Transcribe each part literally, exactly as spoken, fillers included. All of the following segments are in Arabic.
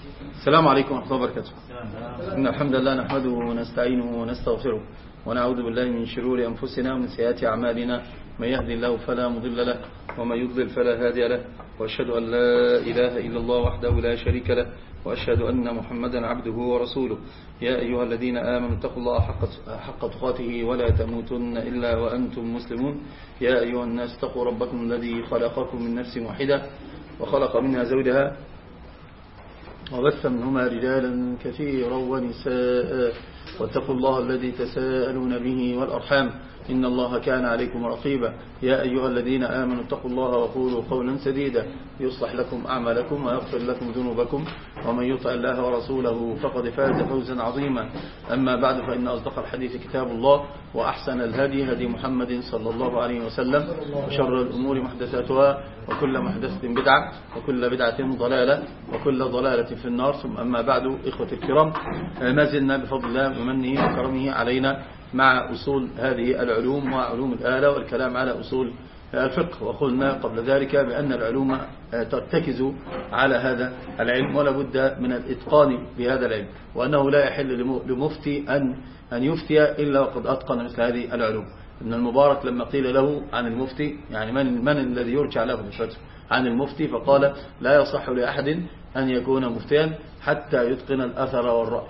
السلام عليكم ورحمة الله وبركاته. إن الحمد لله نحمده ونستعينه ونستغفره ونعوذ بالله من شرور أنفسنا ومن سيئات أعمالنا، من يهدي الله فلا مضل له ومن يضلل فلا هادي له، وأشهد أن لا إله إلا الله وحده لا شريك له، وأشهد أن محمدا عبده ورسوله. يا أيها الذين آمنوا اتقوا الله حق تقاته ولا تموتن إلا وأنتم مسلمون. يا أيها الناس اتقوا ربكم الذي خلقكم من نفس واحدة وخلق منها زوجها وبث منهما رجالا كثيرا ونساء، واتقوا الله الذي تساءلون به والأرحام إن الله كان عليكم رقيبا. يا أيها الذين آمنوا اتقوا الله وقولوا قولا سديدا يصلح لكم أعمالكم ويغفر لكم ذنوبكم، ومن يطع الله ورسوله فقد فاز فوزا عظيما. أما بعد، فإن أصدق الحديث كتاب الله، وأحسن الهدي هدي محمد صلى الله عليه وسلم، وشر الأمور محدثاتها، وكل محدثة بدعة، وكل بدعة ضلالة، وكل ضلالة في النار. ثم أما بعد، إخوة الكرام، ما زلنا بفضل الله ومنه وكرمه علينا مع أصول هذه العلوم وعلوم الآلة والكلام على أصول الفقه. وقلنا قبل ذلك بأن العلوم ترتكز على هذا العلم، ولا بد من الإتقان بهذا العلم، وأنه لا يحل لمفتي أن أن يفتي إلا وقد أتقن مثل هذه العلوم. ابن المبارك لما قيل له عن المفتي، يعني من, من الذي يرجع له بالفتح عن المفتي، فقال لا يصح لأحد أن يكون مفتيا حتى يتقن الأثر والرأي،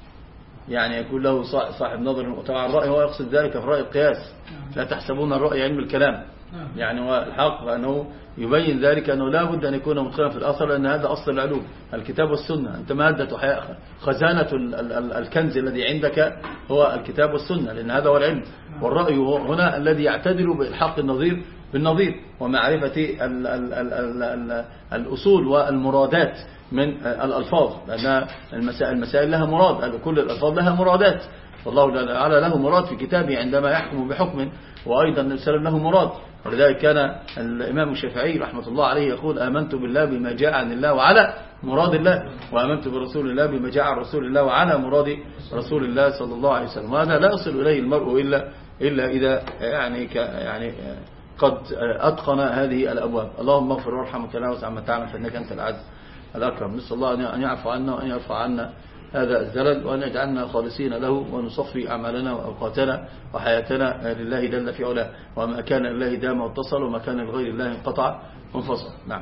يعني يكون له صاحب نظر. طبعا الرأي هو يقصد ذلك في رأي القياس، لا تحسبون الرأي علم الكلام، يعني هو الحق أنه يبين ذلك أنه لا بد أن يكون متقنا في الأثر، لأن هذا أصل العلوم، الكتاب والسنة. أنت مادة حياة خزانة الكنز الذي عندك هو الكتاب والسنة، لأن هذا هو العلم. والرأي هنا الذي يعتدل بالحق النظير بالنظير، ومعرفة ال ال ال ال ال الأصول والمرادات من الألفاظ، لأن المسائل لها مراد، كل الألفاظ لها مرادات، والله تعالى له مراد في كتابه عندما يحكم بحكم، وأيضا السلام له مراد. ولذلك كان الإمام الشافعي رحمة الله عليه يقول: آمنت بالله بما جاء عن الله وعلى مراد الله، وآمنت برسول الله بما جاء عن رسول الله وعلى مراد رسول الله صلى الله عليه وسلم. وهذا لا يصل إليه المرء إلا إلا إذا يعني يعني قد أتقن هذه الأبواب. اللهم اغفر وارحم وكلا وسع ما تعلم، فإنك أنت العز الأكرم. نسأل الله أن يعفو عنا وأن يرفع عنا هذا الزلل، وأن يجعلنا خالصين له، ونصفي أعمالنا وأوقاتنا وحياتنا لله جل في علاه. وما كان لله دام واتصل، وما كان لغير الله انقطع وانفصل. نعم.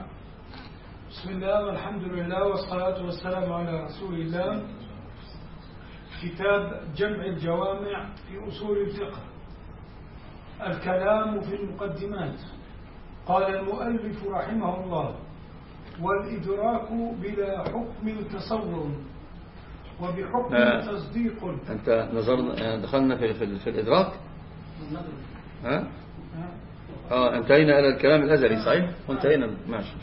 بسم الله والحمد لله والصلاة والسلام على رسول الله. كتاب جمع الجوامع في أصول الفقه. الكلام في المقدمات. قال المؤلف رحمه الله: والإدراك بلا حكم تصور، وبحكم آه تصديق. أنت نظرنا دخلنا في, في, في الإدراك. ها؟ آه انتهينا إلى الكلام الأزلي، صحيح؟ وانتهينا. ماشي.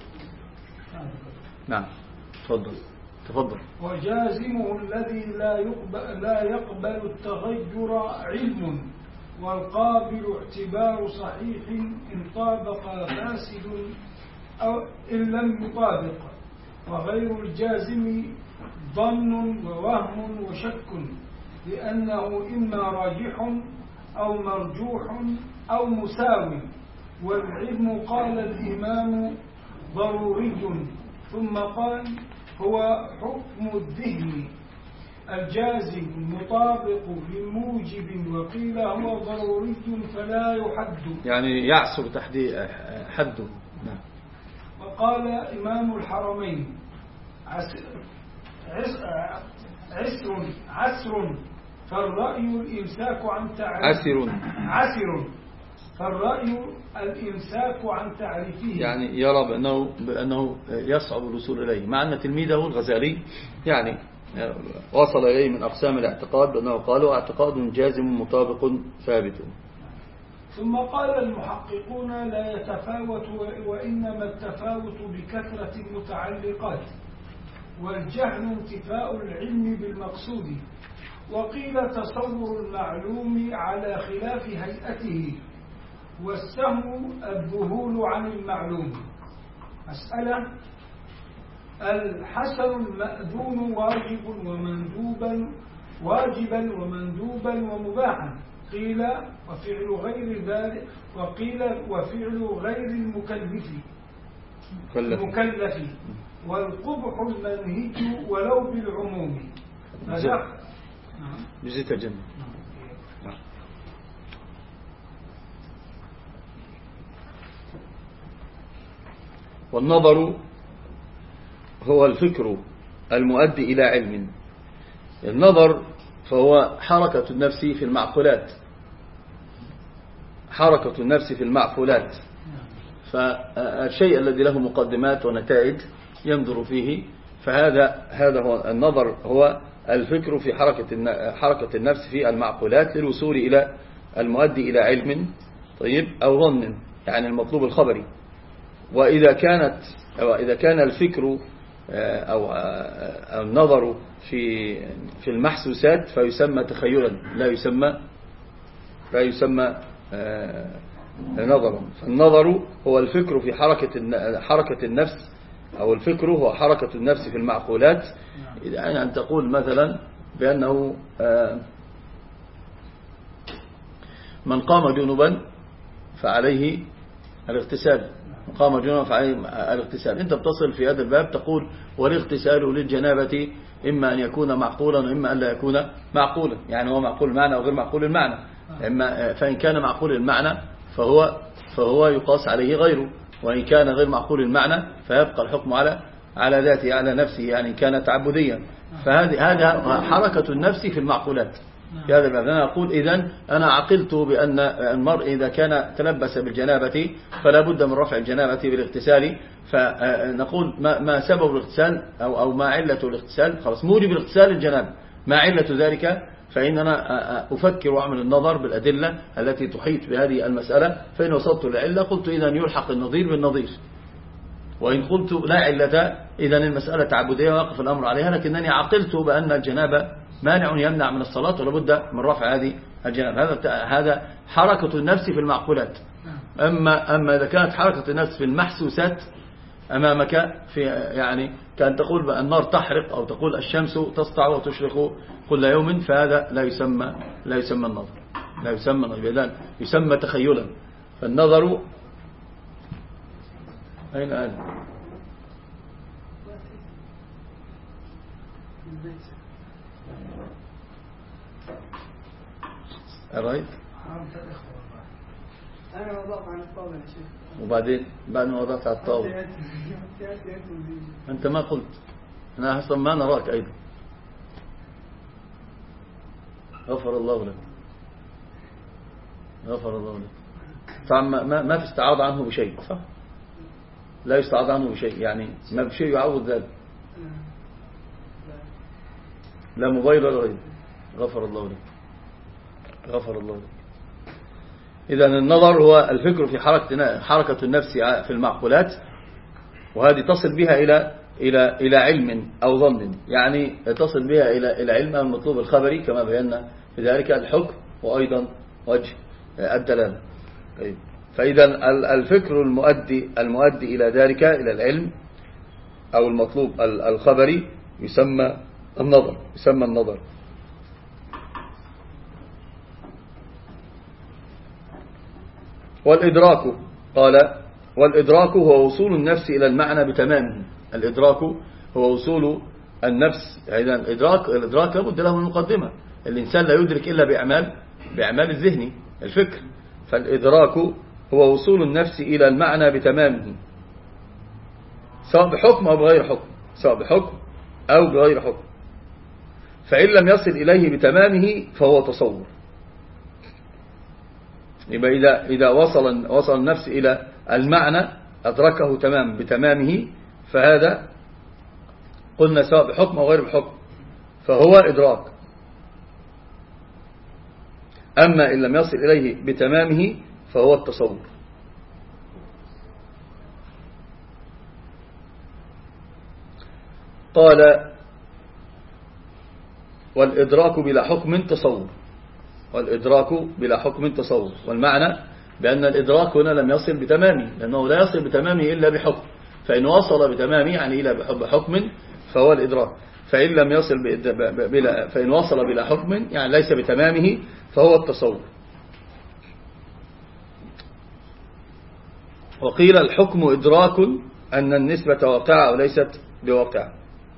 نعم، تفضل تفضل. وجازمه الذي لا يقبل, لا يقبل التغير علم، والقابل اعتبار صحيح إن طابق فاسد أو إن لم يطابق، وغير الجازم ظن ووهم وشك، لأنه إما راجح أو مرجوح أو مساو. والعلم قال الإمام ضروري، ثم قال هو حكم الذهن الجازم مطابق لموجب، وقيل هو ضروري فلا يحد، يعني يعسر تحديد حده. نعم. وقال إمام الحرمين: عسر عسر عسر فالرأي الإمساك عن تعريفه. عسر عسر فالرأي الإمساك عن تعريفه، يعني يرى بأنه, بأنه يصعب الوصول إليه، مع أن تلميذه الغزالي يعني وصل إليه من أقسام الاعتقاد بأنه قالوا اعتقاد جازم مطابق ثابت. ثم قال المحققون: لا يتفاوت، وإنما التفاوت بكثرة المتعلقات، والجهل انتفاء العلم بالمقصود. وقيل تصور المعلوم على خلاف هيئته، والسهم الذهول عن المعلوم. مسألة: الحسن المأذون واجب ومندوبا واجبا ومندوبا ومباحا. قيل وفعل غير ذلك، وقيل وفعل غير المكلف المكلف والقبح المنهج ولو بالعموم. جزيت الجنة. والنظر هو الفكر المؤدي إلى علم. النظر فهو حركة النفس في المعقولات، حركة النفس في المعقولات، فالشيء الذي له مقدمات ونتائج ينظر فيه، فهذا هذا هو النظر، هو الفكر في حركة حركة النفس في المعقولات للوصول إلى المؤدي إلى علم طيب أو ظن، يعني المطلوب الخبري. وإذا كانت أو إذا كان الفكر أو النظر في في المحسوسات فيسمى تخيلا، لا يسمى لا يسمى نظرا. فالنظر هو الفكر في حركة حركة النفس، أو الفكر هو حركة النفس في المعقولات. يعني أن تقول مثلا بأنه من قام جنبا فعليه الاغتسال، من قام جنبا فعليه الاغتسال. أنت بتصل في هذا الباب تقول والاغتسال للجنابة إما أن يكون معقولا وإما أن لا يكون معقولا، يعني هو معقول المعنى وغير معقول المعنى. إما فإن كان معقول المعنى فهو فهو يقاس عليه غيره، وإن كان غير معقول المعنى فيبقى الحكم على على ذاته على نفسه، يعني كان تعبديا. فهذه هذا حركة النفس في المعقولات. في هذا الباب أنا أقول إذن أنا عقلت بأن المرء إذا كان تلبس بالجنابة فلا بد من رفع الجنابة بالاغتسال، فنقول ما ما سبب الاغتسال أو أو ما علة الاغتسال، خلاص موجب الاغتسال الجنابة، ما علة ذلك؟ فإننا أفكر وأعمل النظر بالأدلة التي تحيط بهذه المسألة، فإن وصلت للعلة قلت إذن يلحق النظير بالنظير، وإن قلت لا علة إذن المسألة تعبدية ويقف الأمر عليها، لكنني عقلت بأن الجنابة مانع يمنع من الصلاة ولا بد من رفع هذه الجنابة. هذا هذا حركة النفس في المعقولات. أما أما إذا كانت حركة النفس في المحسوسات أمامك، في يعني كأن تقول بأن النار تحرق أو تقول الشمس تسطع وتشرق كل يوم، فهذا لا يسمى لا يسمى النظر، لا يسمى النظر، يسمى تخيلا. فالنظر أين أنا؟ أرأيت؟ أنا وضعت عن الطاولة يا شيخ. وبعدين بعد ما وضعت على الطاولة أنت ما قلت، أنا أصلا ما نراك أيضا. غفر الله لك، غفر الله لك. طبعا ما ما تستعاض عنه بشيء، صح؟ لا يستعاض عنه بشيء، يعني ما بشيء يعوض ذلك، لا موبايل ولا غيره. غفر الله لك، غفر الله لك. إذن النظر هو الفكر في حركة حركة النفس في المعقولات، وهذه تصل بها إلى إلى إلى علم أو ظن، يعني تصل بها إلى إلى علم المطلوب الخبري كما بينا في ذلك الحكم وأيضا وجه الدلالة. طيب، فإذا الفكر المؤدي المؤدي إلى ذلك إلى العلم أو المطلوب الخبري يسمى النظر، يسمى النظر. والإدراك قال والإدراك هو وصول النفس إلى المعنى بتمامه. الإدراك هو وصول النفس، إذن الإدراك الإدراك لابد له من مقدمة. الإنسان لا يدرك إلا بأعمال بأعمال الذهن الفكر. فالإدراك هو وصول النفس إلى المعنى بتمامه، سواء بحكم أو بغير حكم، سواء بحكم أو بغير حكم. فإن لم يصل إليه بتمامه فهو تصور. يبقى إذا إذا وصل وصل النفس إلى المعنى أدركه تمام بتمامه، فهذا قلنا سواء بحكم أو غير بحكم فهو إدراك. أما إن لم يصل إليه بتمامه فهو التصور. قال والإدراك بلا حكم تصور، والإدراك بلا حكم تصور. والمعنى بأن الإدراك هنا لم يصل بتمامه، لأنه لا يصل بتمامه إلا بحكم، فإن وصل بتمامه يعني إلى بحكم فهو الإدراك. فإن لم يصل بلا فإن وصل بلا حكم يعني ليس بتمامه فهو التصور. وقيل الحكم إدراك أن النسبة واقعة وليست بواقع.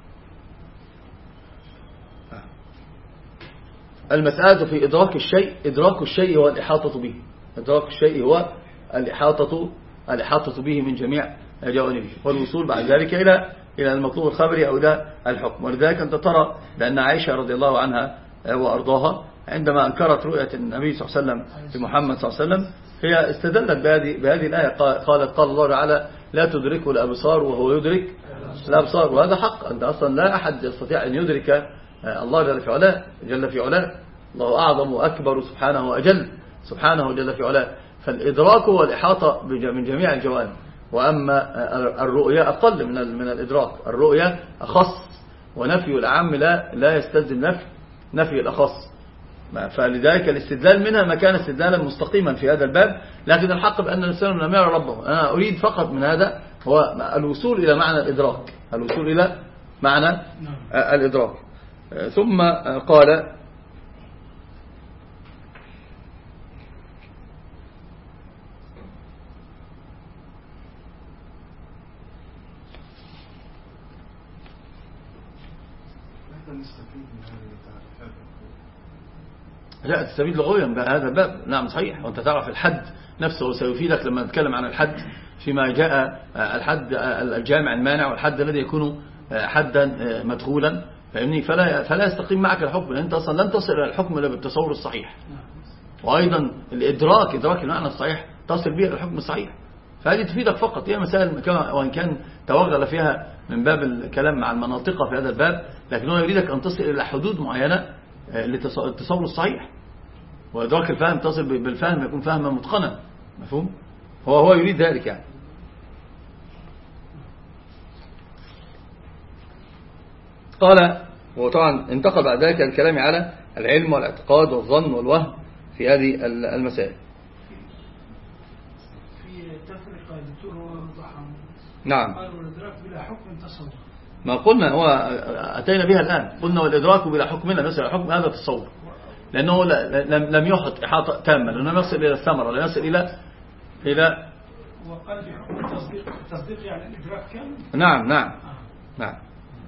المسألة في إدراك الشيء، إدراك الشيء هو الإحاطة به، إدراك الشيء هو الإحاطة الإحاطة به من جميع جوانبه، والوصول بعد ذلك إلى إلى المطلوب الخبري أو إلى الحكم. ولذلك أنت ترى بأن عائشة رضي الله عنها وأرضاها عندما أنكرت رؤية النبي صلى الله عليه وسلم بمحمد صلى الله عليه وسلم، هي استدلت بهذه بهذه الآية، قالت قال الله تعالى لا تدركه الأبصار وهو يدرك الأبصار. وهذا حق، أنت أصلا لا أحد يستطيع أن يدرك الله جل في علاه جل في علاه الله أعظم وأكبر سبحانه وأجل سبحانه جل في علاه. فالإدراك هو الإحاطة من جميع الجوانب، وأما الرؤية أقل من من الإدراك، الرؤية أخص، ونفي العام لا لا يستلزم نفي نفي الأخص. فلذلك الاستدلال منها ما كان استدلالا مستقيما في هذا الباب، لكن الحق بأن الإنسان لم يرى ربه. أنا أريد فقط من هذا هو الوصول إلى معنى الإدراك، الوصول إلى معنى الإدراك. ثم قال لا تستفيد لغويا بهذا الباب. نعم صحيح، وانت تعرف الحد نفسه سيفيدك لما نتكلم عن الحد فيما جاء الحد الجامع المانع والحد الذي يكون حدا مدخولا، فاهمني؟ فلا فلا يستقيم معك الحكم، لأن انت اصلا لن تصل الى الحكم الا بالتصور الصحيح، وايضا الادراك ادراك المعنى الصحيح تصل به الى الحكم الصحيح. فهذه تفيدك فقط، هي مسائل وان كان توغل فيها من باب الكلام مع المناطق في هذا الباب، لكن هو يريدك ان تصل الى حدود معينه للتصور الصحيح. وإدراك الفهم تصل بالفهم يكون فهما متقنا، مفهوم؟ هو هو يريد ذلك يعني. قال، وطبعا انتقل بعد ذلك الكلام على العلم والاعتقاد والظن والوهم في هذه المسائل. في تفرق دكتور وضحى. نعم. قالوا الإدراك بلا حكم تصور. ما قلنا هو أتينا بها الآن، قلنا والإدراك بلا حكم لا يصل إلى الحكم، هذا تصور، لأنه لم يحط إحاطة تامة، لأنه لم يصل إلى الثمرة، لم يصل إلى إلى وقال بحكم التصديق، التصديق يعني الإدراك كامل. نعم نعم آه. نعم.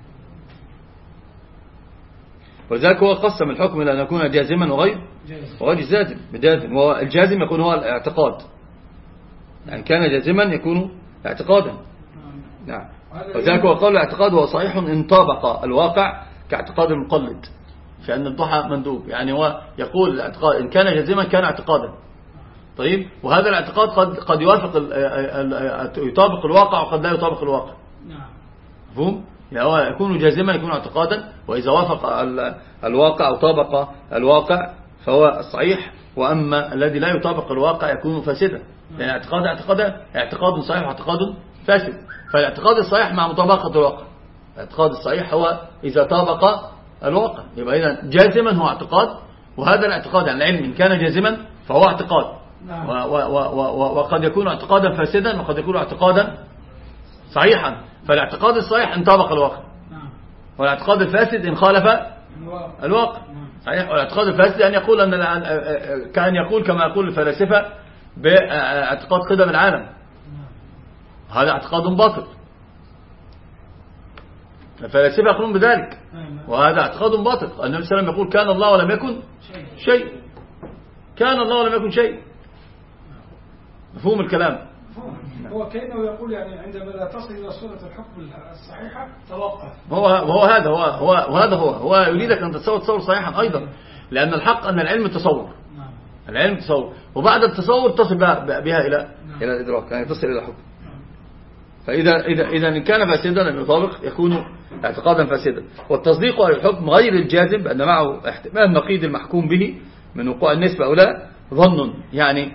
ولذلك هو قسم الحكم إلى أن يكون جازما وغير وغير جازم بجازم، والجازم يكون هو الاعتقاد، يعني كان جازما يكون اعتقادا. نعم. وذلك هو قال الاعتقاد هو صحيح إن طابق الواقع كاعتقاد المقلد، فإن الضحى مندوب، يعني هو يقول الاعتقاد إن كان جازما كان اعتقادا. طيب، وهذا الاعتقاد قد قد يوافق يطابق الواقع وقد لا يطابق الواقع. نعم. مفهوم؟ يعني هو يكون جازما يكون اعتقادا، وإذا وافق الواقع أو طابق الواقع فهو الصحيح، وأما الذي لا يطابق الواقع يكون فاسدا، يعني اعتقاد اعتقاد اعتقاد صحيح واعتقاد فاسد. فالاعتقاد الصحيح مع مطابقة الواقع، الاعتقاد الصحيح هو إذا طابق الواقع، يبقى إذا جازما هو اعتقاد، وهذا الاعتقاد يعني العلم إن كان جازما فهو اعتقاد، و و و وقد يكون اعتقادا فاسدا وقد يكون اعتقادا صحيحا. فالاعتقاد الصحيح ان طابق الواقع، والاعتقاد الفاسد ان خالف الواقع. صحيح. والاعتقاد الفاسد أن يقول أن كان يقول كما يقول الفلاسفة باعتقاد قدم العالم، هذا اعتقاد باطل، الفلاسفة يقولون بذلك، وهذا اعتقاد باطل. النبي صلى الله عليه وسلم يقول كان الله ولم يكن شيء، كان الله ولم يكن شيء. مفهوم الكلام؟ هو كأنه يقول يعني عندما لا تصل إلى صورة الحكم الصحيحة توقف. هو هو هذا هو هو وهذا هو هو يريدك أن تتصور تصور صحيحا أيضا، لأن الحق أن العلم تصور، العلم تصور، وبعد التصور تصل بها, بها إلى إلى الإدراك، يعني تصل إلى الحكم. فإذا إذا إذا إن كان فاسدا لم يطابق يكون اعتقادا فاسدا. والتصديق على الحكم غير الجازم بأن معه احتمال نقيض المحكوم به من وقوع النسبة أو لا ظن، يعني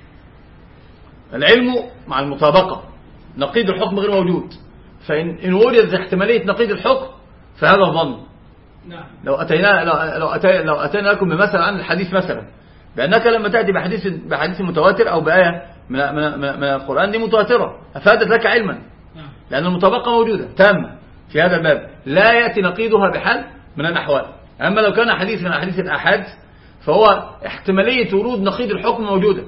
العلم مع المطابقة نقيض الحكم غير موجود، فإن إن وجدت احتمالية نقيض الحكم فهذا ظن. لو أتينا لو لو أتينا لو أتينا لكم بمثل عن الحديث مثلا، بأنك لما تأتي بحديث بحديث متواتر أو بآية من من من القرآن دي متواترة أفادت لك علما، لأن المطابقة موجودة تامة في هذا الباب، لا يأتي نقيضها بحال من الأحوال. أما لو كان حديث من أحاديث الآحاد فهو احتمالية ورود نقيض الحكم موجودة،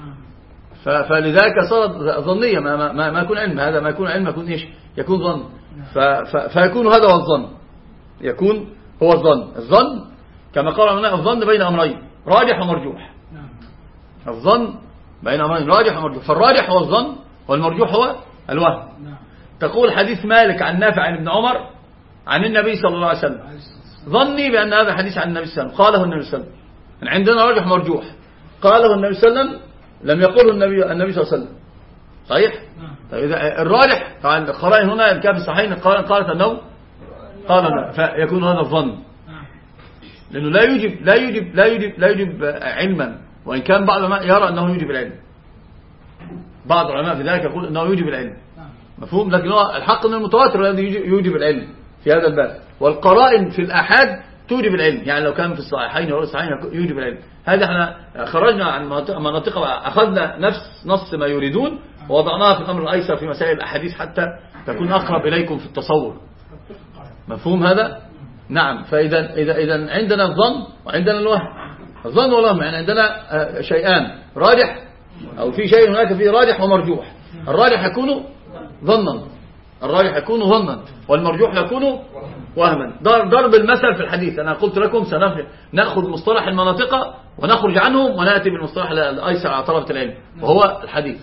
فلذلك صارت ظنية، ما ما ما يكون علم، هذا ما يكون علم يكون ايش؟ يكون ظن. ف ف فيكون هذا هو الظن، يكون هو الظن. الظن كما قال العلماء الظن بين أمرين راجح ومرجوح. الظن بين أمرين راجح ومرجوح، فالراجح هو الظن والمرجوح هو الوهم. تقول حديث مالك عن نافع عن ابن عمر عن النبي صلى الله عليه وسلم، ظني بأن هذا حديث عن النبي صلى الله عليه وسلم، قاله النبي صلى الله عليه وسلم. عندنا راجح مرجوح، قاله النبي صلى الله عليه وسلم لم يقله النبي النبي صلى الله عليه وسلم، صحيح؟ طيب إذا الراجح طبعا القرائن هنا كان في الصحيحين قالت أنه قال، فيكون هذا الظن، لأنه لا يوجب لا يوجب لا يوجب لا يوجب علما، وإن كان بعض العلماء يرى أنه يوجب العلم، بعض العلماء في ذلك يقول أنه يوجب العلم، مفهوم؟ لكن هو الحق أن المتواتر الذي يوجب العلم في هذا الباب، والقرائن في الآحاد توجب العلم، يعني لو كان في الصحيحين أو الصحيحين يوجب العلم. هذا احنا خرجنا عن مناطق، أخذنا نفس نص ما يريدون ووضعناها في الأمر الأيسر في مسائل الأحاديث حتى تكون أقرب إليكم في التصور، مفهوم هذا؟ نعم. فإذا إذا إذا عندنا الظن وعندنا الوهم. الظن والوهم يعني عندنا شيئان، راجح أو في شيء هناك فيه راجح ومرجوح. الراجح يكون ظنا، الراجح يكون ظنا، والمرجوح يكون وهما. ضرب المثل في الحديث، أنا قلت لكم سنأخذ مصطلح المناطق ونخرج عنهم ونأتي بالمصطلح الأيسر على طلبة العلم وهو الحديث.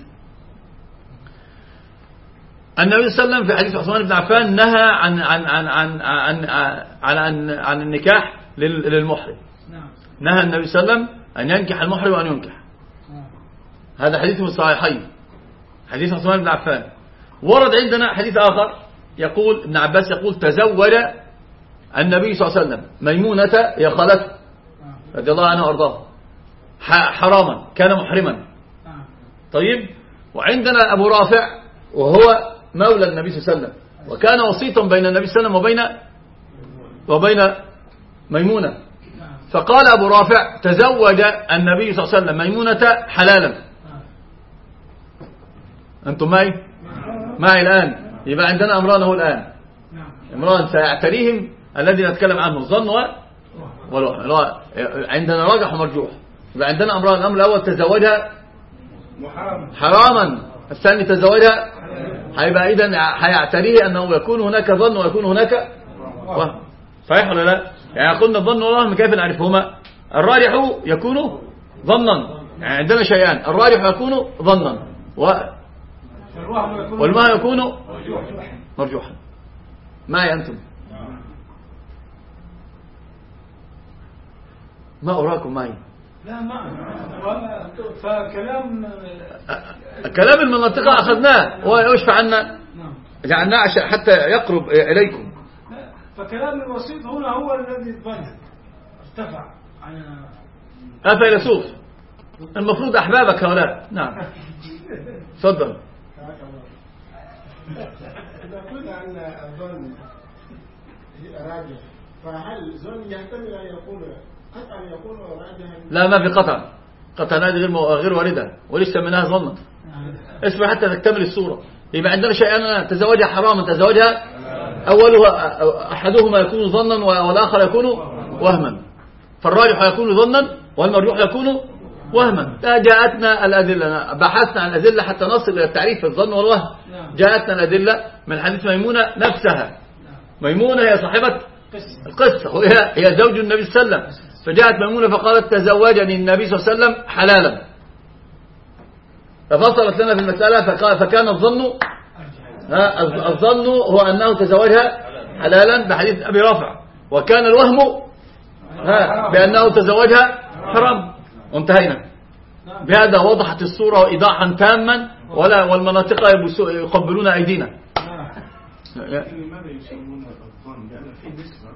النبي صلى الله عليه وسلم في حديث عثمان بن عفان نهى عن عن عن عن عن عن, عن, عن النكاح للمحرم. نهى النبي صلى الله عليه وسلم أن ينكح المحرم وأن ينكح. هذا حديث من الصحيحين، حديث عثمان بن عفان. ورد عندنا حديث آخر يقول ابن عباس يقول تزوج النبي صلى الله عليه وسلم ميمونة يا خالته رضي الله عنها وارضاها حراما، كان محرما. طيب، وعندنا أبو رافع وهو مولى النبي صلى الله عليه وسلم، وكان وسيطا بين النبي صلى الله عليه وسلم وبين وبين ميمونة. فقال أبو رافع تزوج النبي صلى الله عليه وسلم ميمونة حلالا. أنتم معي معي الآن؟ يبقى عندنا أمران هو الآن، أمران سيعتريهم الذي نتكلم عنه الظن والوهم. عندنا راجح ومرجوح. يبقى عندنا أمران، الأمر الأول تزوجها حراما، الثاني تزوجها، هيبقى إذن هيعتريه أنه يكون هناك ظن ويكون هناك وهم، صحيح ولا لا؟ يعني قلنا الظن والوهم كيف نعرفهما؟ الراجح يكون ظنا، يعني عندنا شيئان، الراجح يكون ظنا والوهم يكون مرجوحا. معي أنتم؟ ما أراكم معي؟ لا ما فكلام كلام المنطقة أخذناه ويشفع عنا، جعلناه حتى يقرب إليكم. فكلام الوسيط هنا هو الذي اتبنى ارتفع عن أفيلسوف، المفروض أحبابك هؤلاء. نعم تفضل. إذا قلنا أن الظن راجح، فهل ظن يحتمل أن يكون قطعا يكون راجحا؟ لا، ما في قطع، قطع هذه غير غير واردة، وليس منها ظنا. اسمع حتى تكتمل الصورة. يبقى عندنا شيئان، تزوجها حراما، تزوجها أولها أحدهما يكون ظنا والآخر يكون وهما، فالراجح يكون ظنا والمرجوح يكون وهما. جاءتنا الأدلة، بحثنا عن الأدلة حتى نصل إلى التعريف في الظن والوهم. جاءتنا الأدلة من حديث ميمونة نفسها. ميمونة هي صاحبة القصة، وهي هي زوج النبي صلى الله عليه وسلم. فجاءت ميمونة فقالت تزوجني النبي صلى الله عليه وسلم حلالا، ففصلت لنا في المسألة. فكان الظن الظن هو أنه تزوجها حلالا بحديث أبي رافع، وكان الوهم بأنه تزوجها حرام، وانتهينا. بهذا وضحت الصورة إيضاحا تاما، ولا والمناطق يقبلون أيدينا. لماذا يسمون الظن؟ لأن في نسبة،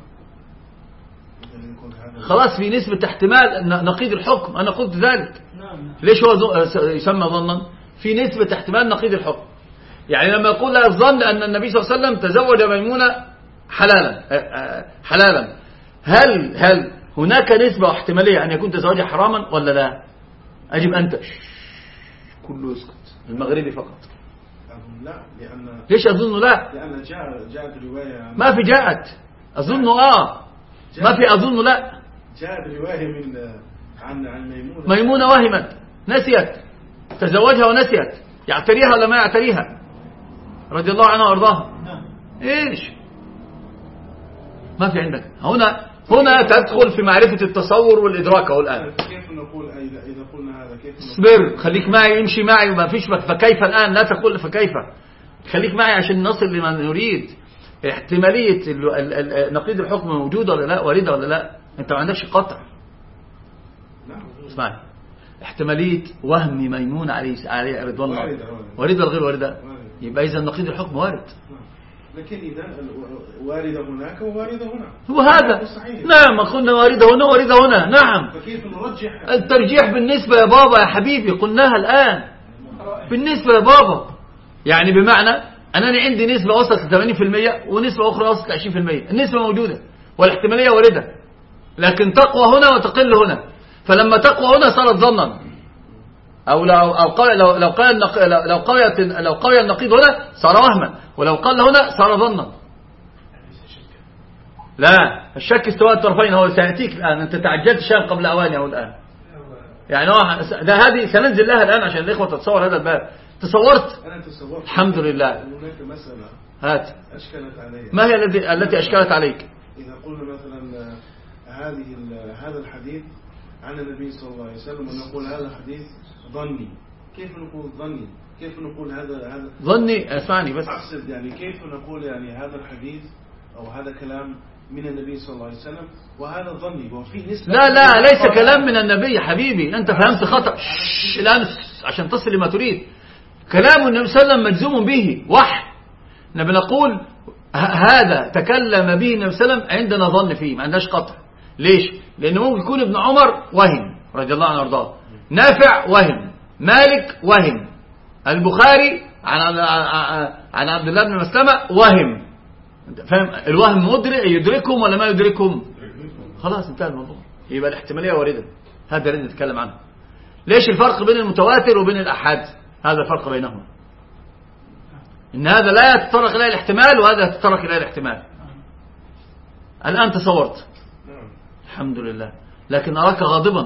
خلاص في نسبة احتمال نقيض الحكم، أنا قلت ذلك. ليش هو يسمى ظنا؟ في نسبة احتمال نقيض الحكم. يعني لما يقول لا الظن أن النبي صلى الله عليه وسلم تزوج ميمونة حلالا حلالا هل هل هناك نسبة واحتمالية أن يكون تزوجها حراما ولا لا؟ أجب أنت. كله يسكت، المغربي فقط. لا، لأن ليش أظن لا؟ لأن جاء جاءت رواية، ما في جاءت أظن آه ما في أظن لا، جاءت رواية من عن عن ميمونة ميمونة وهمت نسيت، تزوجها ونسيت، يعتريها ولا ما يعتريها رضي الله عنها وارضاها. ايش ما في عندك هنا هنا تدخل في معرفة التصور والإدراك أهو الآن. كيف نقول إذا قلنا هذا كيف اصبر خليك معي امشي معي وما فيش فكيف الآن لا تقول فكيف خليك معي عشان نصل لما نريد. احتمالية نقيض الحكم موجودة ولا لا واردة ولا لا انت ما عندكش قطع. اسمعني احتمالية وهم ميمون عليه عليه رضوان الله واردة غير واردة يبقى إذا نقيض الحكم وارد. لكن إذا واردة هناك وواردة هنا هو هذا نعم قلنا واردة هنا واردة هنا نعم. فكيف نرجح الترجيح بالنسبة يا بابا يا حبيبي قلناها الآن بالنسبة يا بابا يعني بمعنى أنني عندي نسبة وصلت ل ثمانين بالمئة ونسبة أخرى وصلت ل عشرين بالمئة النسبة موجودة والاحتمالية واردة لكن تقوى هنا وتقل هنا فلما تقوى هنا صارت ظنا أو لو أو قوي لو لو قوي لو قوي لو قوي النقيض هنا صار وهما ولو قل هنا صار ظنا. لا الشك استواء الطرفين هو سيأتيك الآن أنت تعجلت شيئا قبل أوانه الآن يعني ده هذه سننزل لها الآن عشان الإخوة تتصور هذا الباب. تصورت أنا تصورت الحمد لله. هناك مسألة هات أشكلت علي ما هي التي التي أشكلت عليك؟ إذا قلنا مثلا هذه هذا الحديث عن النبي صلى الله عليه وسلم ونقول هذا حديث ظني كيف نقول ظني كيف نقول هذا هذا ظني اسمعني بس أقصد يعني كيف نقول يعني هذا الحديث أو هذا كلام من النبي صلى الله عليه وسلم وهذا ظني وفيه نسبة لا لا ليس كلام من النبي حبيبي أنت فهمت خطأ الآن عشان تصل لما تريد. كلام النبي صلى الله عليه وسلم مجزوم به وحي نبي نقول هذا تكلم به النبي صلى الله عليه وسلم عندنا ظن فيه ما عندناش قطع. ليش؟ لأنه ممكن يكون ابن عمر وهم رضي الله عنه وارضاه نافع وهم مالك وهم البخاري عن عن عبد الله بن مسلمة وهم فاهم الوهم مدرك يدركهم ولا ما يدركهم خلاص انتهى الموضوع يبقى الاحتمالية واردة هذا اللي نتكلم عنه. ليش الفرق بين المتواتر وبين الأحاد؟ هذا الفرق بينهما إن هذا لا يتطرق إليه الاحتمال وهذا يتطرق إليه الاحتمال. الآن تصورت الحمد لله لكن أراك غاضبا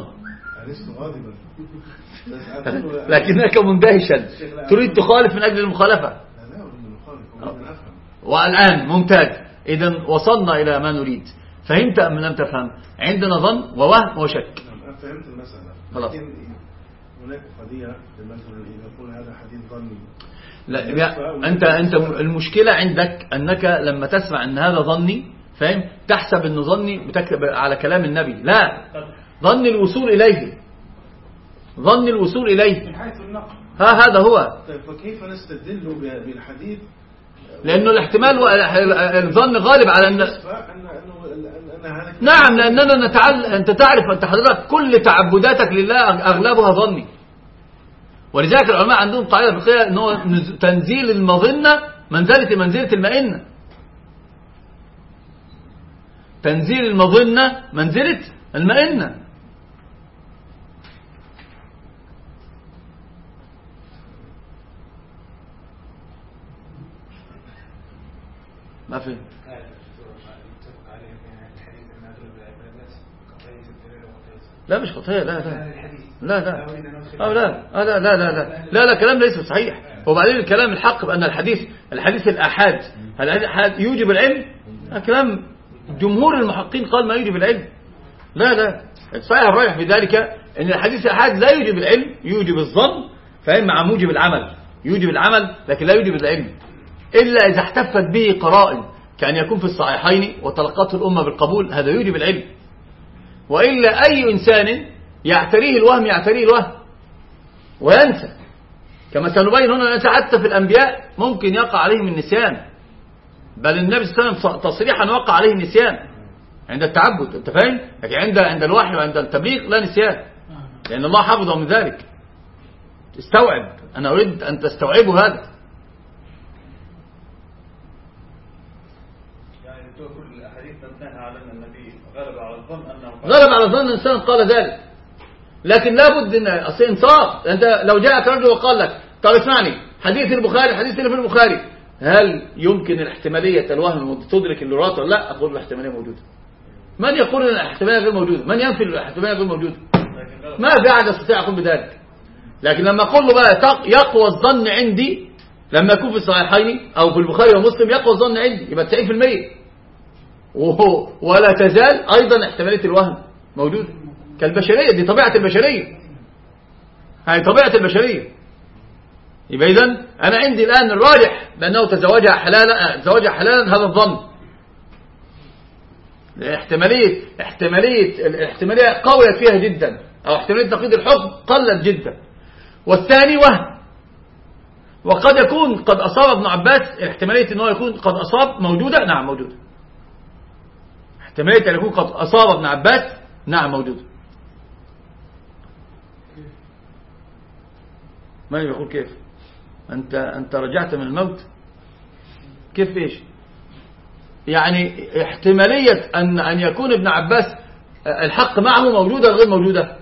لكنك مندهشا تريد تخالف من أجل المخالفة والآن ممتاز إذن وصلنا إلى ما نريد. فهمت أم لم تفهم؟ عندنا ظن ووهم وشك. فهمت المسألة خلاص. لكن هناك قضية مثلا إذا يقول هذا حديث ظني لا أنت أنت المشكلة عندك أنك لما تسمع أن هذا ظني فاهم تحسب أنه ظني بتكتب على كلام النبي. لا ظن الوصول إليه ظن الوصول إليه من حيث النقل ها هذا هو. طيب فكيف نستدل بالحديث؟ لأنه الاحتمال الظن غالب على أن نعم لأننا نتعلم أنت تعرف أنت حضرتك كل تعبداتك لله أغلبها ظني. ولذلك العلماء عندهم قاعدة فقهية أنه تنزيل المظنة منزلة منزلة المئنة. تنزيل المظنة منزلة المئنة. ما في لا مش خطية لا لا لا لا أو لا لا لا لا لا لا لا كلام ليس صحيح. وبعدين الكلام الحق بأن الحديث الحديث الأحاد الأحاد يوجب العلم كلام جمهور المحققين قال ما يوجب العلم. لا لا الصحيح الراجح في ذلك أن الحديث الأحاد لا يوجب العلم يوجب الظن فإن مع موجب العمل يوجب العمل لكن لا يوجب العلم إلا إذا احتفت به قرائن كأن يكون في الصحيحين وتلقته الأمة بالقبول هذا يوجب العلم. وإلا أي إنسان يعتريه الوهم يعتريه الوهم وينسى كما سنبين هنا الناس حتى في الأنبياء ممكن يقع عليهم النسيان بل النبي صلى الله عليه وسلم تصريحا وقع عليه النسيان عند التعبد أنت فاهم لكن عند عند الوحي وعند التبليغ لا نسيان لأن الله حفظه من ذلك. استوعب أنا أريد أن تستوعبوا هذا. غلب على الظن الإنسان قال ذلك لكن لابد ان اصل انصاف. انت لو جاءك رجل وقال لك طب اسمعني حديث البخاري حديث اللي في البخاري هل يمكن الاحتماليه الوهم تدرك اللغات ولا لا؟ اقول الاحتماليه موجوده. من يقول ان الاحتماليه غير موجوده؟ من ينفي الاحتماليه غير موجوده؟ ما في احد يستطيع يقول بذلك. لكن لما اقول له بقى يقوى الظن عندي لما يكون في الصحيحين أو في البخاري ومسلم يقوى الظن عندي، يبقى تسعين بالمية. وهو ولا تزال أيضا احتمالية الوهم موجودة كالبشرية، دي طبيعة البشرية، هذه طبيعة البشرية. يبقى إذن أنا عندي الآن الراجح بأنه تزوجها حلالا، تزوجها حلالا، هذا الظن. احتمالية احتمالية الاحتمالية قوية فيها جدا، أو احتمالية تقييد الحكم قلت جدا. والثاني وهم، وقد يكون قد أصاب ابن عباس، احتمالية أنه يكون قد أصاب موجودة، نعم موجودة. احتمالية أن يكون قد أصاب ابن عباس، نعم موجودة. من يقول كيف؟ أنت أنت رجعت من الموت؟ كيف إيش؟ يعني احتمالية أن أن يكون ابن عباس الحق معه موجودة غير موجودة؟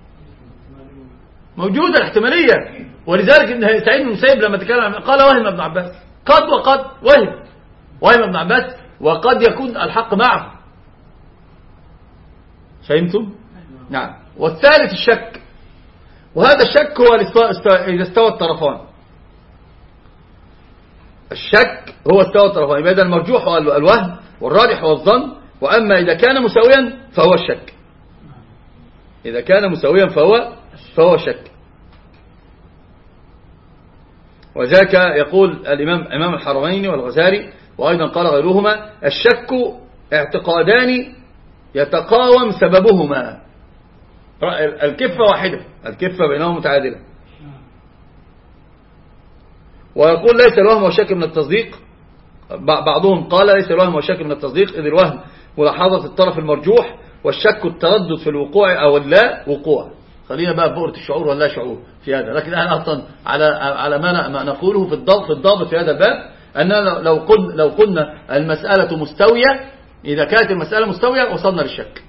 موجودة الاحتمالية. ولذلك ابن سعيد بن المسيب لما تكلم قال وهم ابن عباس، قد وقد وهم وهم ابن عباس، وقد يكون الحق معه. فهمتم؟ نعم. والثالث الشك، وهذا الشك هو إذا استوى الطرفان. الشك هو استوى الطرفان، يبقى المرجوح هو الوهم والراجح هو الظن. وأما إذا كان مساويا فهو الشك، إذا كان مساويا فهو فهو شك. وذاك يقول الإمام إمام الحرمين والغزالي، وأيضا قال غيرهما: الشك اعتقادان يتقاوم سببهما، الكفة واحدة، الكفة بينهم متعادلة. ويقول ليس الوهم والشك من التصديق، بعضهم قال ليس الوهم والشك من التصديق، إذ الوهم ملاحظة الطرف المرجوح، والشك التردد في الوقوع أو اللا وقوع. خلينا بقى بؤرة الشعور ولا شعور في هذا، لكن أنا أصلا على على ما نقوله في الضابط في الضابط في هذا الباب، أننا لو قلنا لو قلنا المسألة مستوية، إذا كانت المسألة مستوية وصلنا للشك.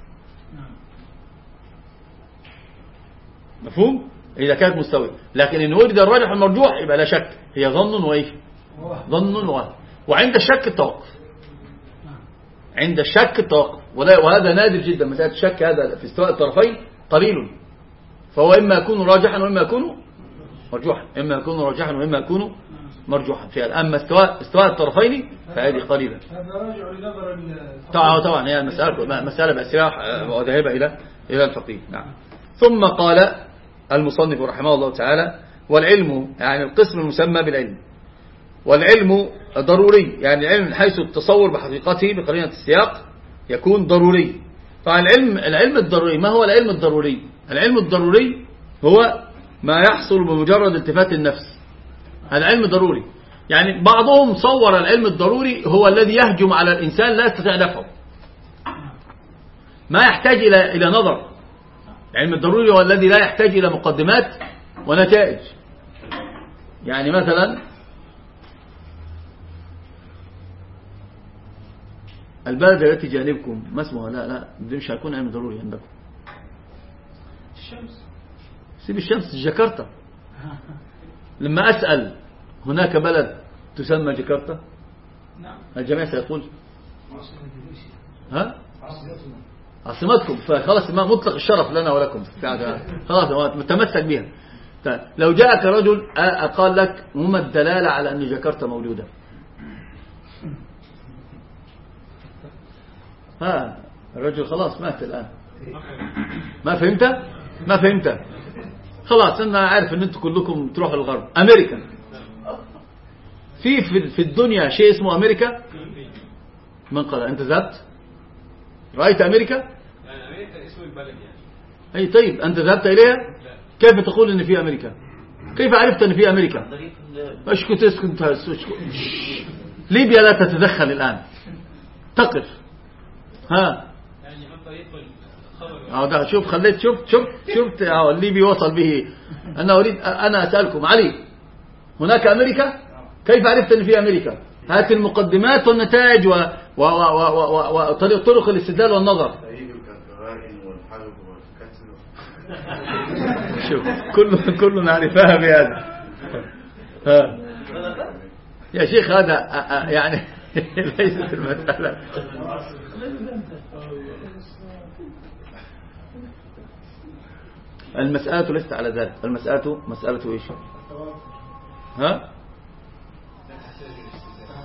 مفهوم؟ إذا كانت مستوية، لكن إن وجد الراجح المرجوح يبقى لا شك، هي ظن وإيش؟ ظن ووهم. وعند الشك التوقف، عند الشك التوقف، وهذا نادر جدا. مسألة الشك هذا في استواء الطرفين قليل، فهو إما يكون راجحا وإما يكون مرجوحا، إما يكون راجحا وإما يكون مرجوحا في هذا. أما استواء استواء الطرفين فهذه قليلة. هذا راجع لنظر طبعا طبعا هي المسألة مسألة بأسرع وذهبة إلى إلى الفقيه. نعم. ثم قال المصنف رحمه الله تعالى: والعلم، يعني القسم المسمى بالعلم، والعلم ضروري، يعني العلم من حيث التصور بحقيقته بقرينة السياق يكون ضروري. طبعا العلم العلم الضروري، ما هو العلم الضروري؟ العلم الضروري هو ما يحصل بمجرد التفات النفس، هذا علم ضروري. يعني بعضهم صور العلم الضروري هو الذي يهجم على الإنسان لا يستطيع دفعه، ما يحتاج إلى إلى نظر. العلم الضروري هو الذي لا يحتاج إلى مقدمات ونتائج. يعني مثلا البلد التي جانبكم ما اسمها؟ لا لا مش هيكون علم ضروري عندكم. الشمس، سيب الشمس، جاكرتا. لما أسأل هناك بلد تسمى جاكرتا، نعم، الجميع سيقول ها عاصمتكم، فخلاص ما مطلق الشرف لنا ولكم، خلاص متمسك بها. لو جاءك رجل قال لك ما الدلالة على أن جاكرتا موجودة؟ ها الرجل خلاص مات الآن. ما فهمت ما فهمت خلاص أنا عارف أن أنتم كلكم تروحوا للغرب. أمريكا، في في الدنيا شيء اسمه أمريكا؟ من قال؟ أنت ذهبت رأيت أمريكا؟ يعني أمريكا اسم البلد يعني. أي طيب أنت ذهبت إليها؟ كيف تقول أن في أمريكا؟ كيف عرفت أن في أمريكا؟ اسكت اسكت اسكت. ليبيا لا تتدخل الآن، تقف. ها يعني عن طريق الخبر. اه ده شوف خليت شفت شفت شفت اه الليبي وصل به. أنا أريد أنا أسألكم علي، هناك أمريكا؟ كيف عرفت أن في أمريكا؟ هات المقدمات والنتائج و و و و وطريق طرق الاستدلال والنظر. شوف كل كل نعرفها بهذا. ها يا شيخ هذا يعني ليست المسألة. المسألة ليست على ذلك، المسألة مسألة ايش؟ ها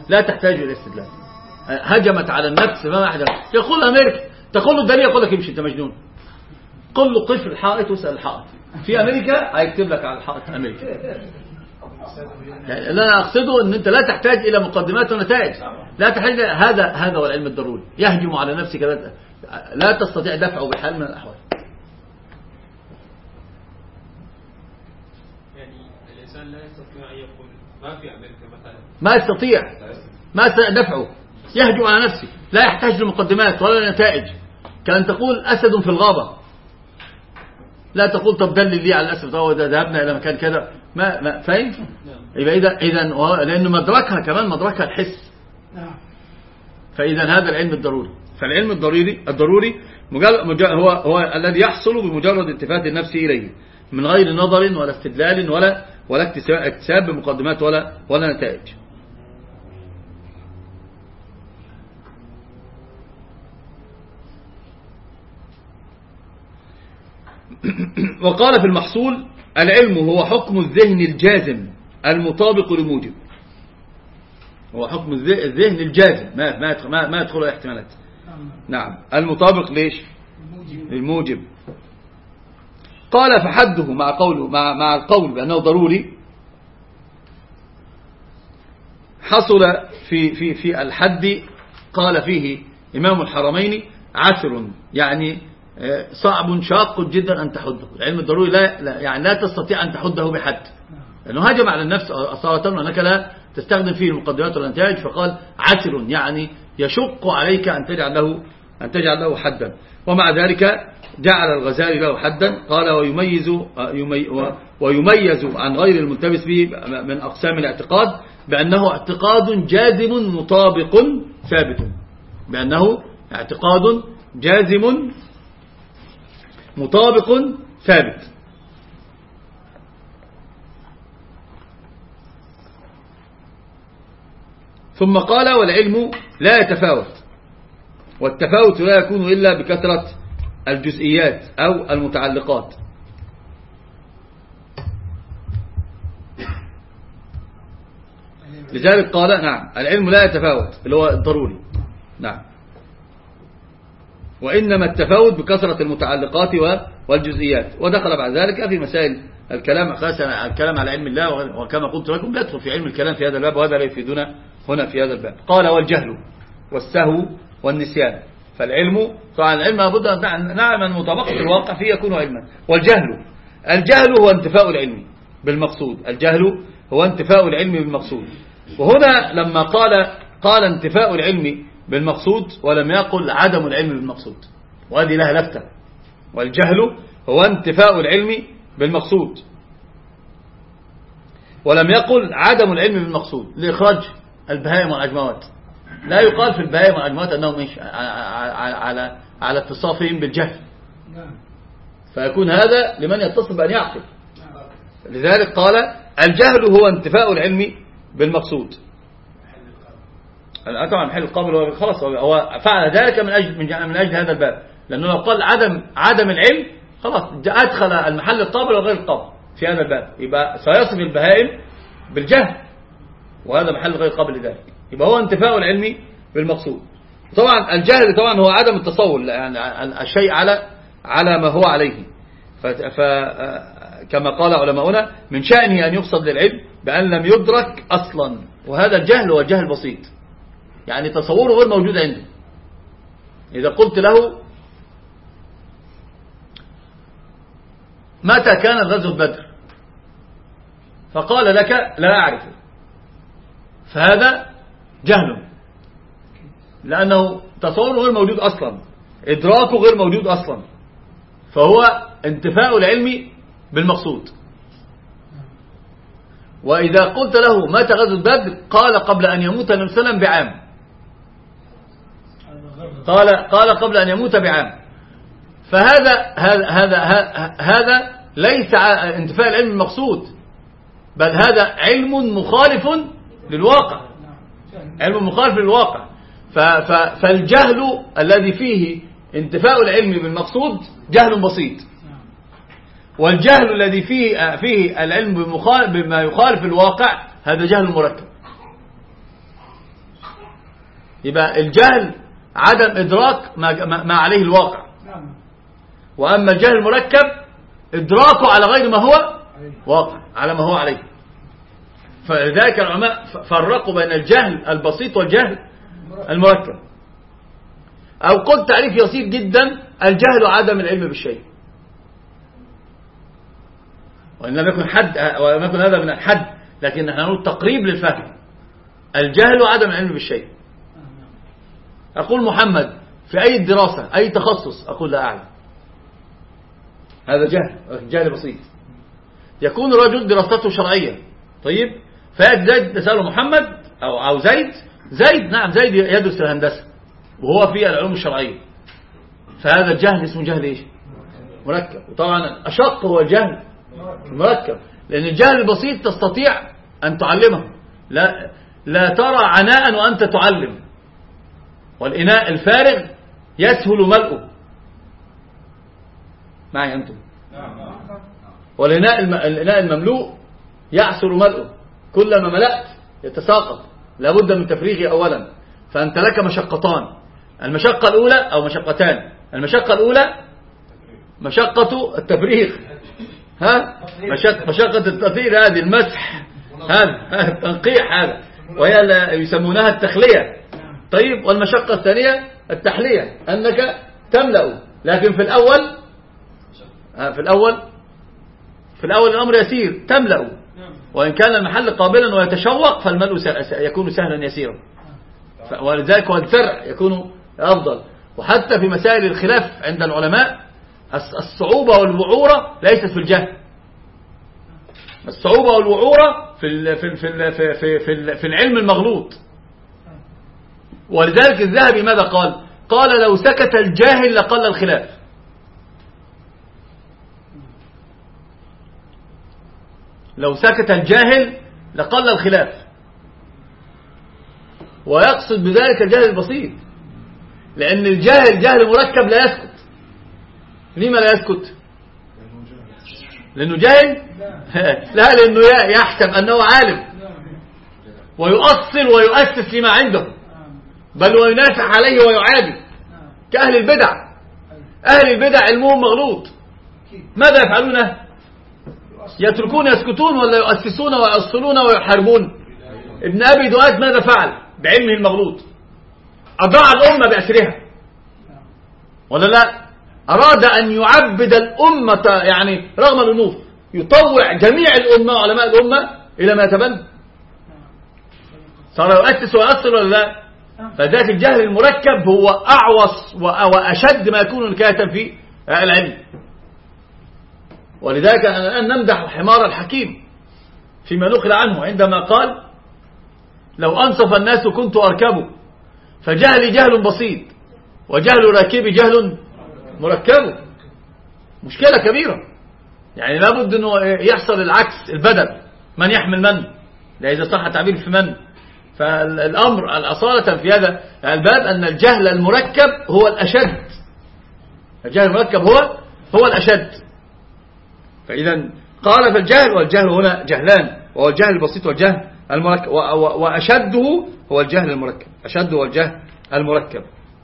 لا تحتاج إلى استدلال. هجمت على النفس ما أحد يقول أمريكا، تقول له الدليل يقول لك امشي أنت مجنون. قل له قف الحائط واسأل الحائط. في أمريكا هيكتب لك على الحائط أمريكا. يعني اللي أنا أقصده أن أنت لا تحتاج إلى مقدمات ونتائج، لا تحتاج. هذا هذا هو العلم الضروري. يهجم على نفسك لا تستطيع دفعه بحال من الأحوال. يعني الإنسان لا يستطيع أن يقول ما في أمريكا مثلا، ما يستطيع ما يستطيع دفعه، يهجم على نفسه، لا يحتاج لمقدمات ولا نتائج. كأن تقول أسد في الغابة، لا تقول طب دلل لي على الأسد، ذهبنا إلى مكان كذا، ما ما فاهم؟ يبقى إذا إذا لأنه مدركها كمان مدركها الحس. فإذا هذا العلم الضروري. فالعلم الضروري الضروري هو هو الذي يحصل بمجرد التفات النفس إليه من غير نظر ولا استدلال ولا ولا اكتساب بمقدمات ولا ولا نتائج. وقال في المحصول: العلم هو حكم الذهن الجازم المطابق لموجب. هو حكم الذهن الجازم ما ما ما, ما يدخل احتمالات. نعم المطابق ليش؟ للموجب. قال فحده مع قوله مع مع القول بأنه ضروري حصل في في في الحد. قال فيه إمام الحرمين: عسر، يعني صعب شاق جدا أن تحده. العلم الضروري لا, لا يعني لا تستطيع أن تحده بحد، لأنه هجم على النفس أصالة وأنك لا تستخدم فيه المقدمات والنتائج. فقال عسر يعني يشق عليك أن تجعل له أن تجعل له حدا. ومع ذلك جعل الغزالي له حدا. قال ويميز ويميز عن غير الملتبس به من أقسام الاعتقاد بأنه اعتقاد جازم مطابق ثابت. بأنه اعتقاد جازم مطابق ثابت. ثم قال والعلم لا يتفاوت، والتفاوت لا يكون إلا بكثرة الجزئيات أو المتعلقات. لذلك قال نعم العلم لا يتفاوت اللي هو الضروري. نعم وإنما التفاوت بكثرة المتعلقات والجزئيات. ودخل بعد ذلك في مسائل الكلام الكلام على علم الله، وكما قلت لكم لا يدخل في علم الكلام في هذا الباب، وهذا لا يفيدنا هنا في هذا الباب. قال والجهل والسهو والنسيان. فالعلم طبعا العلم لابد أن نعلم مطابقة الواقع فيه يكون علما. والجهل الجهل هو انتفاء العلم بالمقصود. الجهل هو انتفاء العلم بالمقصود. وهنا لما قال قال انتفاء العلم بالمقصود ولم يقل عدم العلم بالمقصود، وهذه لها لفتة. والجهل هو انتفاء العلم بالمقصود ولم يقل عدم العلم بالمقصود لإخراج البهائم والأجموات. لا يقال في البهائم والأجموات أنهم مش على على اتصافهم بالجهل، فيكون هذا لمن يتصف بأن يعقل. لذلك قال الجهل هو انتفاء العلم بالمقصود. طبعا محل القبر هو خلاص هو فعل ذلك من أجل من أجل هذا الباب، لأنه لو قال عدم عدم العلم خلاص أدخل المحل القبر وغير القبر في هذا الباب، يبقى سيصف البهائم بالجهل، وهذا محل غير قابل لذلك. يبقى هو انتفاء العلم بالمقصود. طبعا الجهل طبعا هو عدم التصور، يعني الشيء على على ما هو عليه. فكما قال علماؤنا من شأنه أن يقصد للعلم بأن لم يدرك أصلا، وهذا الجهل هو الجهل بسيط، يعني تصوره غير موجود عنده. إذا قلت له متى كان غزوة بدر فقال لك لا أعرفه، فهذا جهل، لأنه تصوره غير موجود أصلا، إدراكه غير موجود أصلا، فهو انتفاء العلم بالمقصود. وإذا قلت له متى غزوة بدر قال قبل أن يموت النبي صلى الله عليه وسلم بعام، قال قال قبل أن يموت بعام، فهذا هذا هذا هذا ليس انتفاء العلم المقصود، بل هذا علم مخالف للواقع، علم مخالف للواقع. فالجهل الذي فيه انتفاء العلم بالمقصود جهل بسيط، والجهل الذي فيه فيه العلم بما يخالف الواقع هذا جهل مركب. يبقى الجهل عدم إدراك ما, ما عليه الواقع. وأما الجهل المركب إدراكه على غير ما هو واقع، على ما هو عليه. فلذلك العلماء فرقوا بين الجهل البسيط والجهل المركب. أو قلت تعريف يسير جدا: الجهل عدم العلم بالشيء. وإن لم يكن حد ولم يكن هذا من الحد، لكن نحن نقول تقريب للفهم. الجهل عدم العلم بالشيء. أقول محمد في أي دراسة أي تخصص، أقول لا أعلم، هذا جهل، جهل بسيط. يكون رجل دراسته شرعية، طيب، فيأتي زيد يسأله محمد أو أو زيد زيد نعم زيد يدرس الهندسة وهو في العلوم الشرعية، فهذا الجهل اسمه جهل إيش؟ مركب. وطبعا أشق هو الجهل مركب، لأن الجهل البسيط تستطيع أن تعلمه، لا لا ترى عناء وأنت تعلم، والإناء الفارغ يسهل ملؤه. معي أنتم؟ والإناء الإناء المملوء يعسر ملؤه، كلما ملأت يتساقط، لابد من تفريغه أولا. فأنت لك مشقتان: المشقة الأولى أو مشقتان. المشقة الأولى مشقة التفريغ، ها مشقة, مشقة التطهير، هذه المسح، هذا التنقيح، هذا وهي يسمونها التخلية. طيب، والمشقة الثانية التحلية، أنك تملأ. لكن في الأول في الأول في الأول الأمر يسير، تملأ، وإن كان المحل قابلا ويتشوق فالملء يكون سهلا يسيرا، ولذلك والفرع يكون أفضل. وحتى في مسائل الخلاف عند العلماء الصعوبة والوعورة ليست في الجهل، الصعوبة والوعورة في في في في في, في العلم المغلوط. ولذلك الذهبي ماذا قال؟ قال: لو سكت الجاهل لقل الخلاف. لو سكت الجاهل لقل الخلاف. ويقصد بذلك الجهل البسيط، لأن الجاهل جهل مركب لا يسكت. لما لا يسكت؟ لأنه جاهل؟ لا، لأنه يحسب أنه عالم ويؤصل ويؤسس لما عنده، بل وينافع عليه ويعادي، كأهل البدع. أهل البدع علمهم مغلوط، ماذا يفعلون؟ يتركون يسكتون ولا يؤسسون ويؤصلون ويحاربون؟ ابن أبي دؤاد ماذا فعل بعلمه المغلوط؟ أضاع الأمة بأسرها، ولا لا؟ أراد أن يعبد الأمة، يعني رغم الأنوف يطوع جميع الأمة وعلماء الأمة إلى ما يتبنى، صار يؤسس ويؤصل ولا لا؟ فذات الجهل المركب هو أعوص وأشد ما يكون نكاية في العلم. ولذلك الآن نمدح حمار الحكيم فيما نقل عنه عندما قال: لو أنصف الناس كنت أركبه، فجهلي جهل بسيط وجهل راكبي جهل مركب. مشكلة كبيرة، يعني لابد أنه يحصل العكس، البدل، من يحمل من، لا إذا صح تعبير في من. فالأمر الأصالة في هذا الباب أن الجهل المركب هو الأشد، الجهل المركب هو هو الأشد. فإذا قال فالجهل، والجهل هنا جهلان، وهو الجهل البسيط والجهل المركب، وأشده هو الجهل المركب، أشده هو الجهل المركب.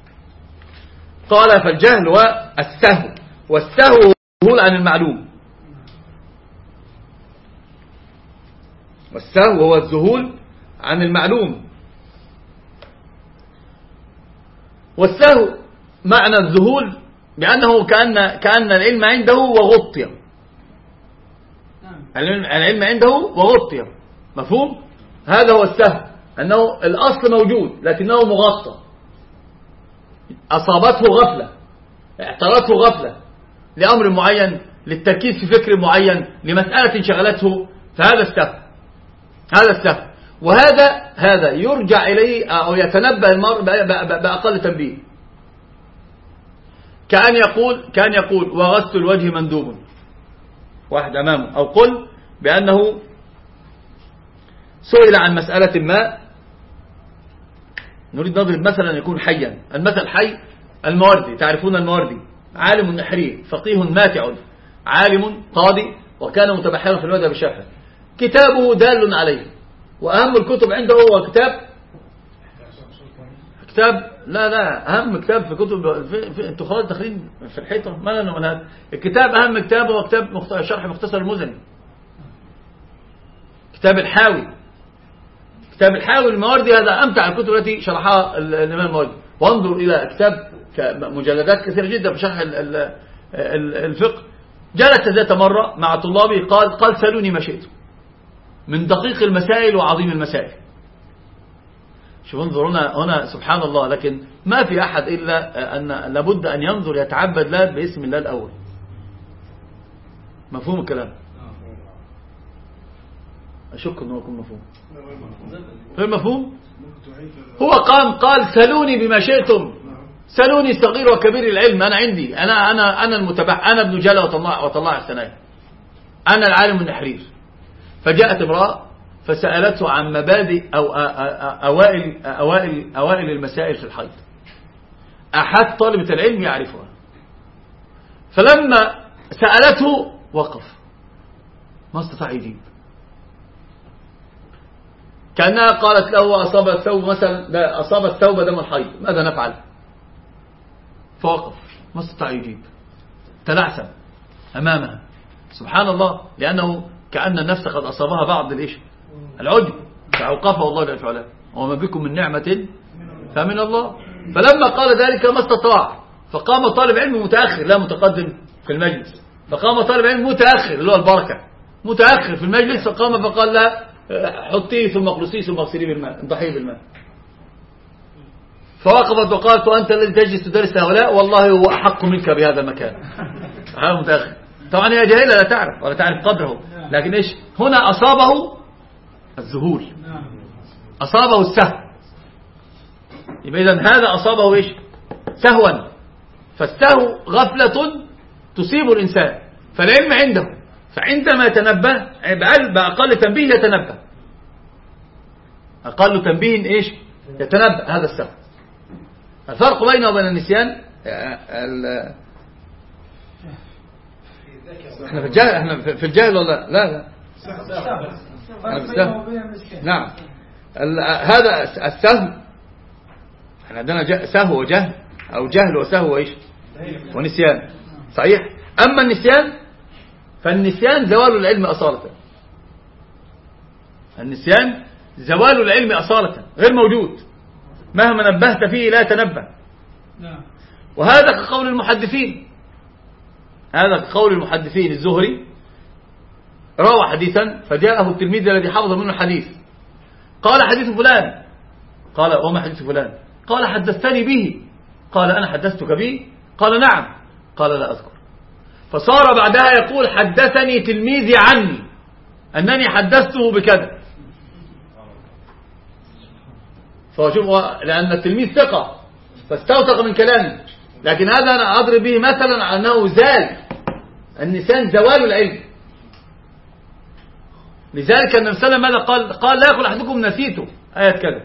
قال فالجهل والسهو، والسهو هو عن المعلوم، والسهو هو الذهول عن المعلوم. والسهو معنى الذهول بأنه كأن كأن العلم عنده وغطي، العلم عنده وغطي، مفهوم؟ هذا هو السهو، أنه الأصل موجود لكنه مغطى، أصابته غفلة، اعترته غفلة لأمر معين، للتركيز في فكر معين، لمسألة شغلته، فهذا السهو، هذا السهو. وهذا هذا يرجع إليه أو يتنبه المرء بأقل تنبيه، كأن يقول كان يقول وغسل الوجه مندوب، واحد أمامه، أو قل بأنه سئل عن مسألة ما، نريد نضرب مثلا يكون حيا، المثل حي، المواردي، تعرفون المواردي، عالم نحري، فقيه ماتع، عالم قاضي، وكان متبحرا في المذهب الشافعي، كتابه دال عليه، وأهم الكتب عنده هو كتاب كتاب لا لا أهم كتاب في كتب في في انتوا خلاص داخلين في الحيطة ما لنا من هذا الكتاب. أهم كتاب هو كتاب مخت... شرح مختصر المزني، كتاب الحاوي. كتاب الحاوي المواردي هذا أمتع الكتب التي شرحها الإمام المواردي. وانظر إلى كتاب مجلدات كثيرة جدا في شرح الفقه. جلس ذات مرة مع طلابه قال قال سألوني ما شئتم من دقيق المسائل وعظيم المسائل. شوف انظر هنا, هنا سبحان الله. لكن ما في أحد إلا أن لابد أن ينظر يتعبد له باسم الله الأول. مفهوم الكلام؟ أشك أنه يكون مفهوم. غير مفهوم. هو قام قال سألوني بما شئتم، سألوني صغير وكبير العلم. أنا عندي أنا أنا أنا المتبع، أنا ابن جلة وطلع وطلع الثنايا، أنا العالم النحرير. فجاءت امرأة فسألته عن مبادئ أو أوائل أوائل أوائل المسائل في الحيض، أحد طالبة العلم يعرفها. فلما سألته وقف ما استطاع يجيب، كأنها قالت له أصاب الثوب مثلا أصاب الثوب دم الحيض ماذا نفعل؟ فوقف ما استطاع يجيب، تلعثم أمامها سبحان الله، لأنه كأن النفس قد أصابها بعض الإيش العجب فأوقفه الله جل وعلا. وما بكم من نعمة فمن الله. فلما قال ذلك ما استطاع، فقام طالب علم متأخر لا متقدم في المجلس، فقام طالب علم متأخر اللي هو البركة متأخر في المجلس، فقام فقال لا حطيه ثم اقلصيه ثم اغسليه بالماء انضحيه بالماء. فوقفت وقالت وأنت الذي تجلس تدرس هؤلاء والله هو أحق منك بهذا المكان. هذا متأخر طبعا هي جاهلة لا تعرف ولا تعرف قدره، لكن إيش هنا أصابه الذهول، أصابه السهو. يبقى إذن هذا أصابه إيش سهوا، فالسهو غفلة تصيب الإنسان، فالعلم عنده، فعندما يتنبه بأقل تنبيه يتنبه، أقل تنبيه إيش يتنبه. هذا السهو. الفرق بينه وبين النسيان ال... احنا في الجهل احنا في الجهل ولا لا لا احنا في السهو. نعم ال... هذا السهو احنا عندنا سهو وجهل او جهل وسهو وايش ونسيان صحيح. اما النسيان فالنسيان زوال العلم أصالة، النسيان زوال العلم أصالة غير موجود، مهما نبهت فيه لا تنبه. وهذا كقول المحدثين، هذا كقول المحدثين. الزهري روى حديثا فجاءه التلميذ الذي حفظ منه الحديث قال حديث فلان، قال وما حديث فلان؟ قال حدثتني به. قال أنا حدثتك به؟ قال نعم. قال لا أذكر. فصار بعدها يقول حدثني تلميذي عني أنني حدثته بكذا. فشوف لأن التلميذ ثقة فاستوثق من كلامه، لكن هذا أنا أضرب به مثلا على أنه زال النسيان زوال العلم. لذلك النبي صلى الله عليه وسلم ماذا قال؟ قال لا يقول أحدكم نسيته آية كذا.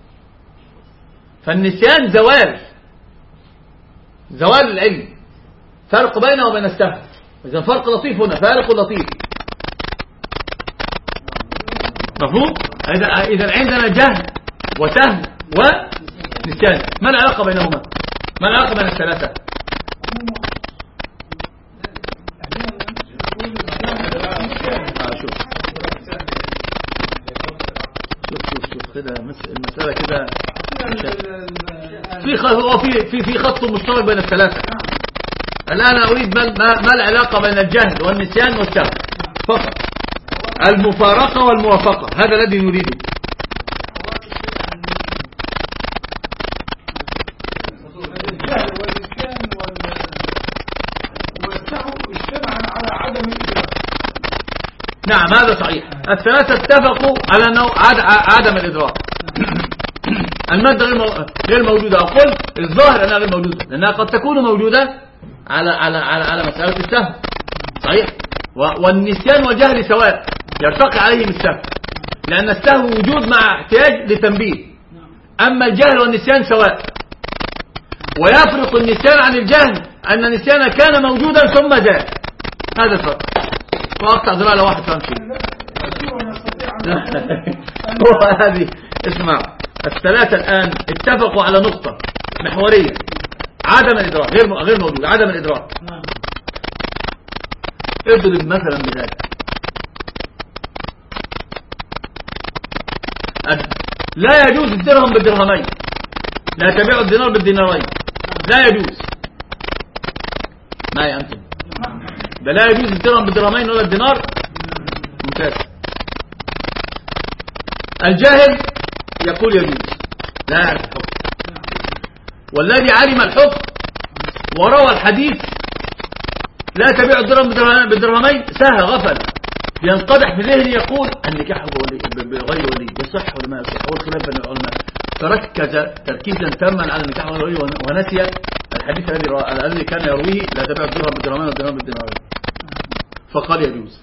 فالنسيان زوال زوال العلم، فرق بينه وبين السهو. إذا فرق لطيف هنا، فارق لطيف مفهوم؟ إذا عندنا جهل وسهو ونسيان، ما العلاقة بينهما؟ ما العلاقة بين الثلاثة؟ آه شوف شوف شوف شوف كده المسألة كده في في في في خط مشترك بين الثلاثة. الآن أريد ما, ما العلاقة بين الجهل والنسيان والسهو فقط، المفارقة والموافقة، هذا الذي نريده. الجهل والنسيان والسهو اجتمعا على عدم الإدراك. نعم هذا صحيح. الثلاثة اتفقوا على أنه عدم الإدراك. المادة غير موجودة، أقول الظاهر أنها غير موجودة لأنها قد تكون موجودة على على على على مسألة السهو صحيح. والنسيان والجهل سواء يرتقي عليهم السهو، لأن السهو وجود مع احتياج لتنبيه، أما الجهل والنسيان سواء. ويفرق النسيان عن الجهل أن النسيان كان موجودا ثم زال، هذا الفرق. فأقطع ذراع لواحد فامشي هو هذه. اسمع الثلاثة الآن اتفقوا على نقطة محورية: عدم الإدراك، غير غير موجود، عدم الإدراك. اضرب مثلا بذلك. لا يجوز الدرهم بالدرهمين، لا تبيع الدينار بالدينارين، لا يجوز. ما أنتم ده لا يجوز الدرهم بالدرهمين ولا الدينار. ممتاز. الجاهل يقول يجوز، لا يعرف الحكم، والذي علم الحكم وروى الحديث لا تبيع الدرهم بالدرهمين سهى غفل، ينقدح في ذهنه يقول النكاح بغير ولي يصح ولا ما يصح، هو الخلاف بين العلماء، فركز تركيزا تاما على النكاح بغير ولي ونسي الحديث الذي الذي كان يرويه لا تبيع الدرهم بالدرهمين والدرهم بالدينارين، فقال يجوز.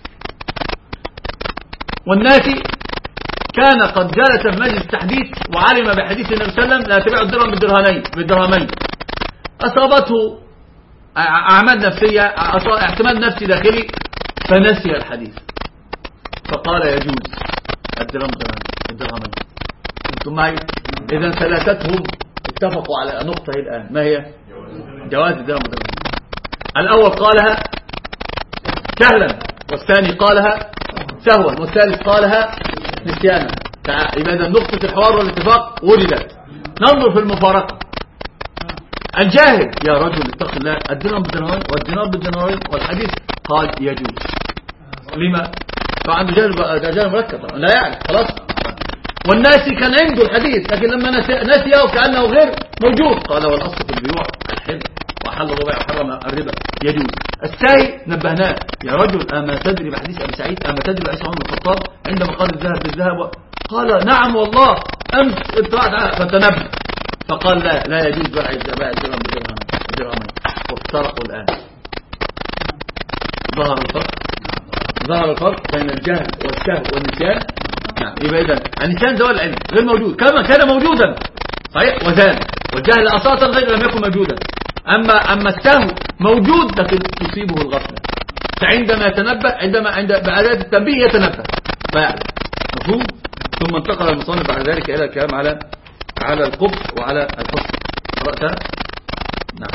والناس كان قد جلس في مجلس التحديث وعلم بحديث النبي صلى الله عليه وسلم لا تبيع الدرهم بالدرهمين بالدرهمين، أصابته أعمال نفسية، اعتماد نفسي داخلي، فنسي الحديث فقال يجوز الدرهم بالدرهمين. انتم معي؟ إذا ثلاثتهم اتفقوا على نقطة الآن، ما هي؟ جواز الدرهم بالدرهمين. الأول قالها سهلا، والثاني قالها سهوا، والثالث قالها نسيانا. إذا نقطة الحوار والاتفاق وجدت. ننظر في المفارقة. الجاهل: يا رجل اتق الله، الدرهم بالدرهمين والدينار بالدينارين والحديث قال يجوز. لما؟ فعنده جاهل جاهل مركب لا يعرف خلاص. والناس كان عنده الحديث لكن لما نسيه وكأنه غير موجود قال والأصل في البيوع الحل وحل الربع وحرم الربا يجوز. الساي نبهناه: يا رجل أما تدري بحديث أبي سعيد، أما تدري بحديث عمر بن الخطاب عندما قال الذهب بالذهب؟ قال نعم والله أمس اطلعت، فتنبه فقال لا لا يجوز بيع الدرهم بالدرهمين. وافترقوا الآن. ظهر الفرق ظهر الفرق بين الجهل والسهو والنسيان. نعم. يبقى إذن النسيان زوال العلم غير موجود، كما كان موجودا صحيح وزال، والجهل أساسا غير لم يكن موجودا. أما أما السهو موجود لكن تصيبه الغفلة، فعندما يتنبه عندما عند بأداة التنبيه يتنبه فيعلم. مفهوم؟ ثم انتقل المصنف بعد ذلك إلى الكلام على على القبح وعلى الحسن. قرأتها؟ نعم.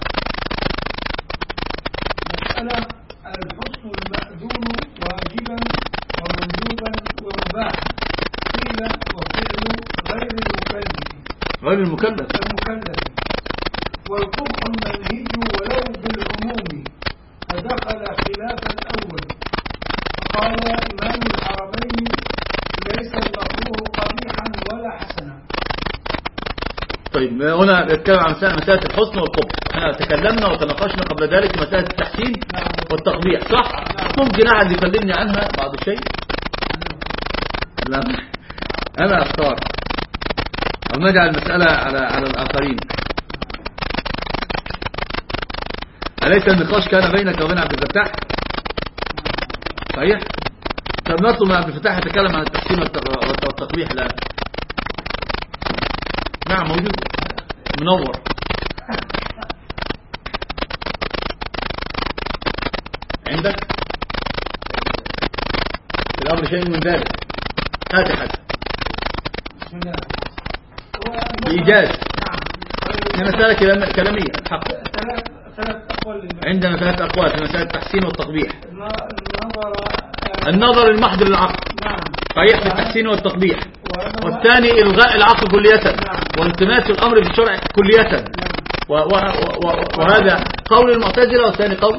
مسألة: الحسن المأذون واجبا ومندوبا ومباحا، قيل وفعل غير المكلف غير المكلف المكلف والقبح المنهي ولو بالعموم، فدخل خلاف الأول. قال إمام الحرمين: ليس المكروه قبيحا ولا حسنا. طيب هنا نتكلم عن مسألة الحسن والقبح. احنا تكلمنا وتناقشنا قبل ذلك مسألة التحسين والتقبيح صح؟ ممكن أحد يكلمني عنها بعض الشيء؟ لا أنا أختار أو نجعل المسألة على على الآخرين. أليس النقاش كان بينك وبين عبد الفتاح؟ صحيح؟ طب نطلب من عبد الفتاح يتكلم عن التحسين والتقبيح الآن. نعم موجود منور. عندك الأمر شيء من ذلك. هات حاجة بإيجاز. هي مسألة كلامية الحق. عندنا ثلاث أقوال في مسألة التحسين والتقبيح. النظر المحض للعقل صحيح في التحسين والتقبيح، والثاني إلغاء العقل كلية والتماس الأمر في الشرع كلية، وهذا قول المعتزلة، والثاني قول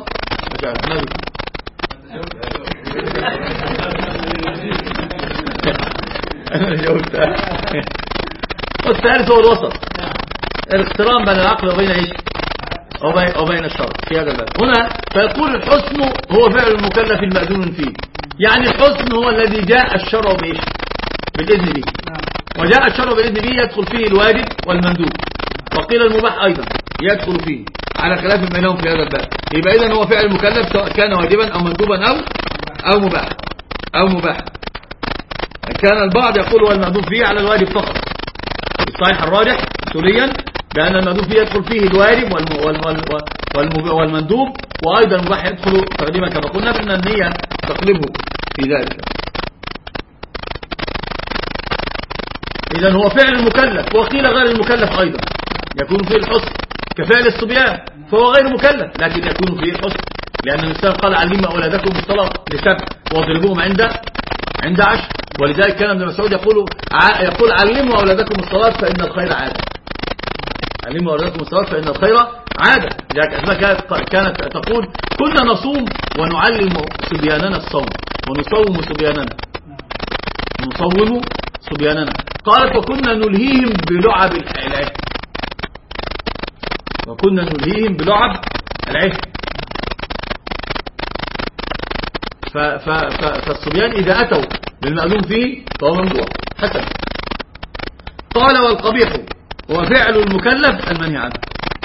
والثالث هو الوسط، الاقتران بين العقل وبين ايش وبين الشرع في هذا الباب. هنا فيقول الحسن هو فعل المكلف المأذون فيه، يعني الحسن هو الذي جاء الشرع بايش بالإذن به، وجاء الشرع بالإذن به يدخل فيه الواجب والمندوب، وقيل المباح أيضا يدخل فيه على خلاف بينهم في هذا الباب. يبقى إذن هو فعل المكلف سواء كان واجبا أو مندوبا أو أو مباح أو مباح. كان البعض يقول هو المندوب فيه على الواجب فقط، الصحيح الراجح سوريا بأن المندوب فيه يدخل فيه الواجب والمندوب، وأيضا المباح يدخل تقديما كما قلنا، فإن النية تقلبه في ذلك. إذن هو فعل المكلف، وقيل غير المكلف أيضا يكون فيه الحسن كفعل الصبيان، فهو غير مكلف لكن يكون فيه الحسن، لأن الإنسان قال علموا أولادكم الصلاة لسبع واضربوهم عند عند عشر. ولذلك كان ابن مسعود يقول يقول علموا أولادكم الصلاة فإن الخير عادة، علموا أولادكم الصلاة فإن الخير عادة. لذلك أسماء كانت, كانت تقول كنا نصوم ونعلم صبياننا الصوم ونصوم صبياننا نصوم صبياننا. قالت وكنا نلهيهم بلعب العهد، وكنا نلهيهم بلعب العهد. فالصبيان إذا أتوا بالمأذون فيه فهو ممدوح حسن. قال والقبيح هو فعل المكلف المنهي عنه.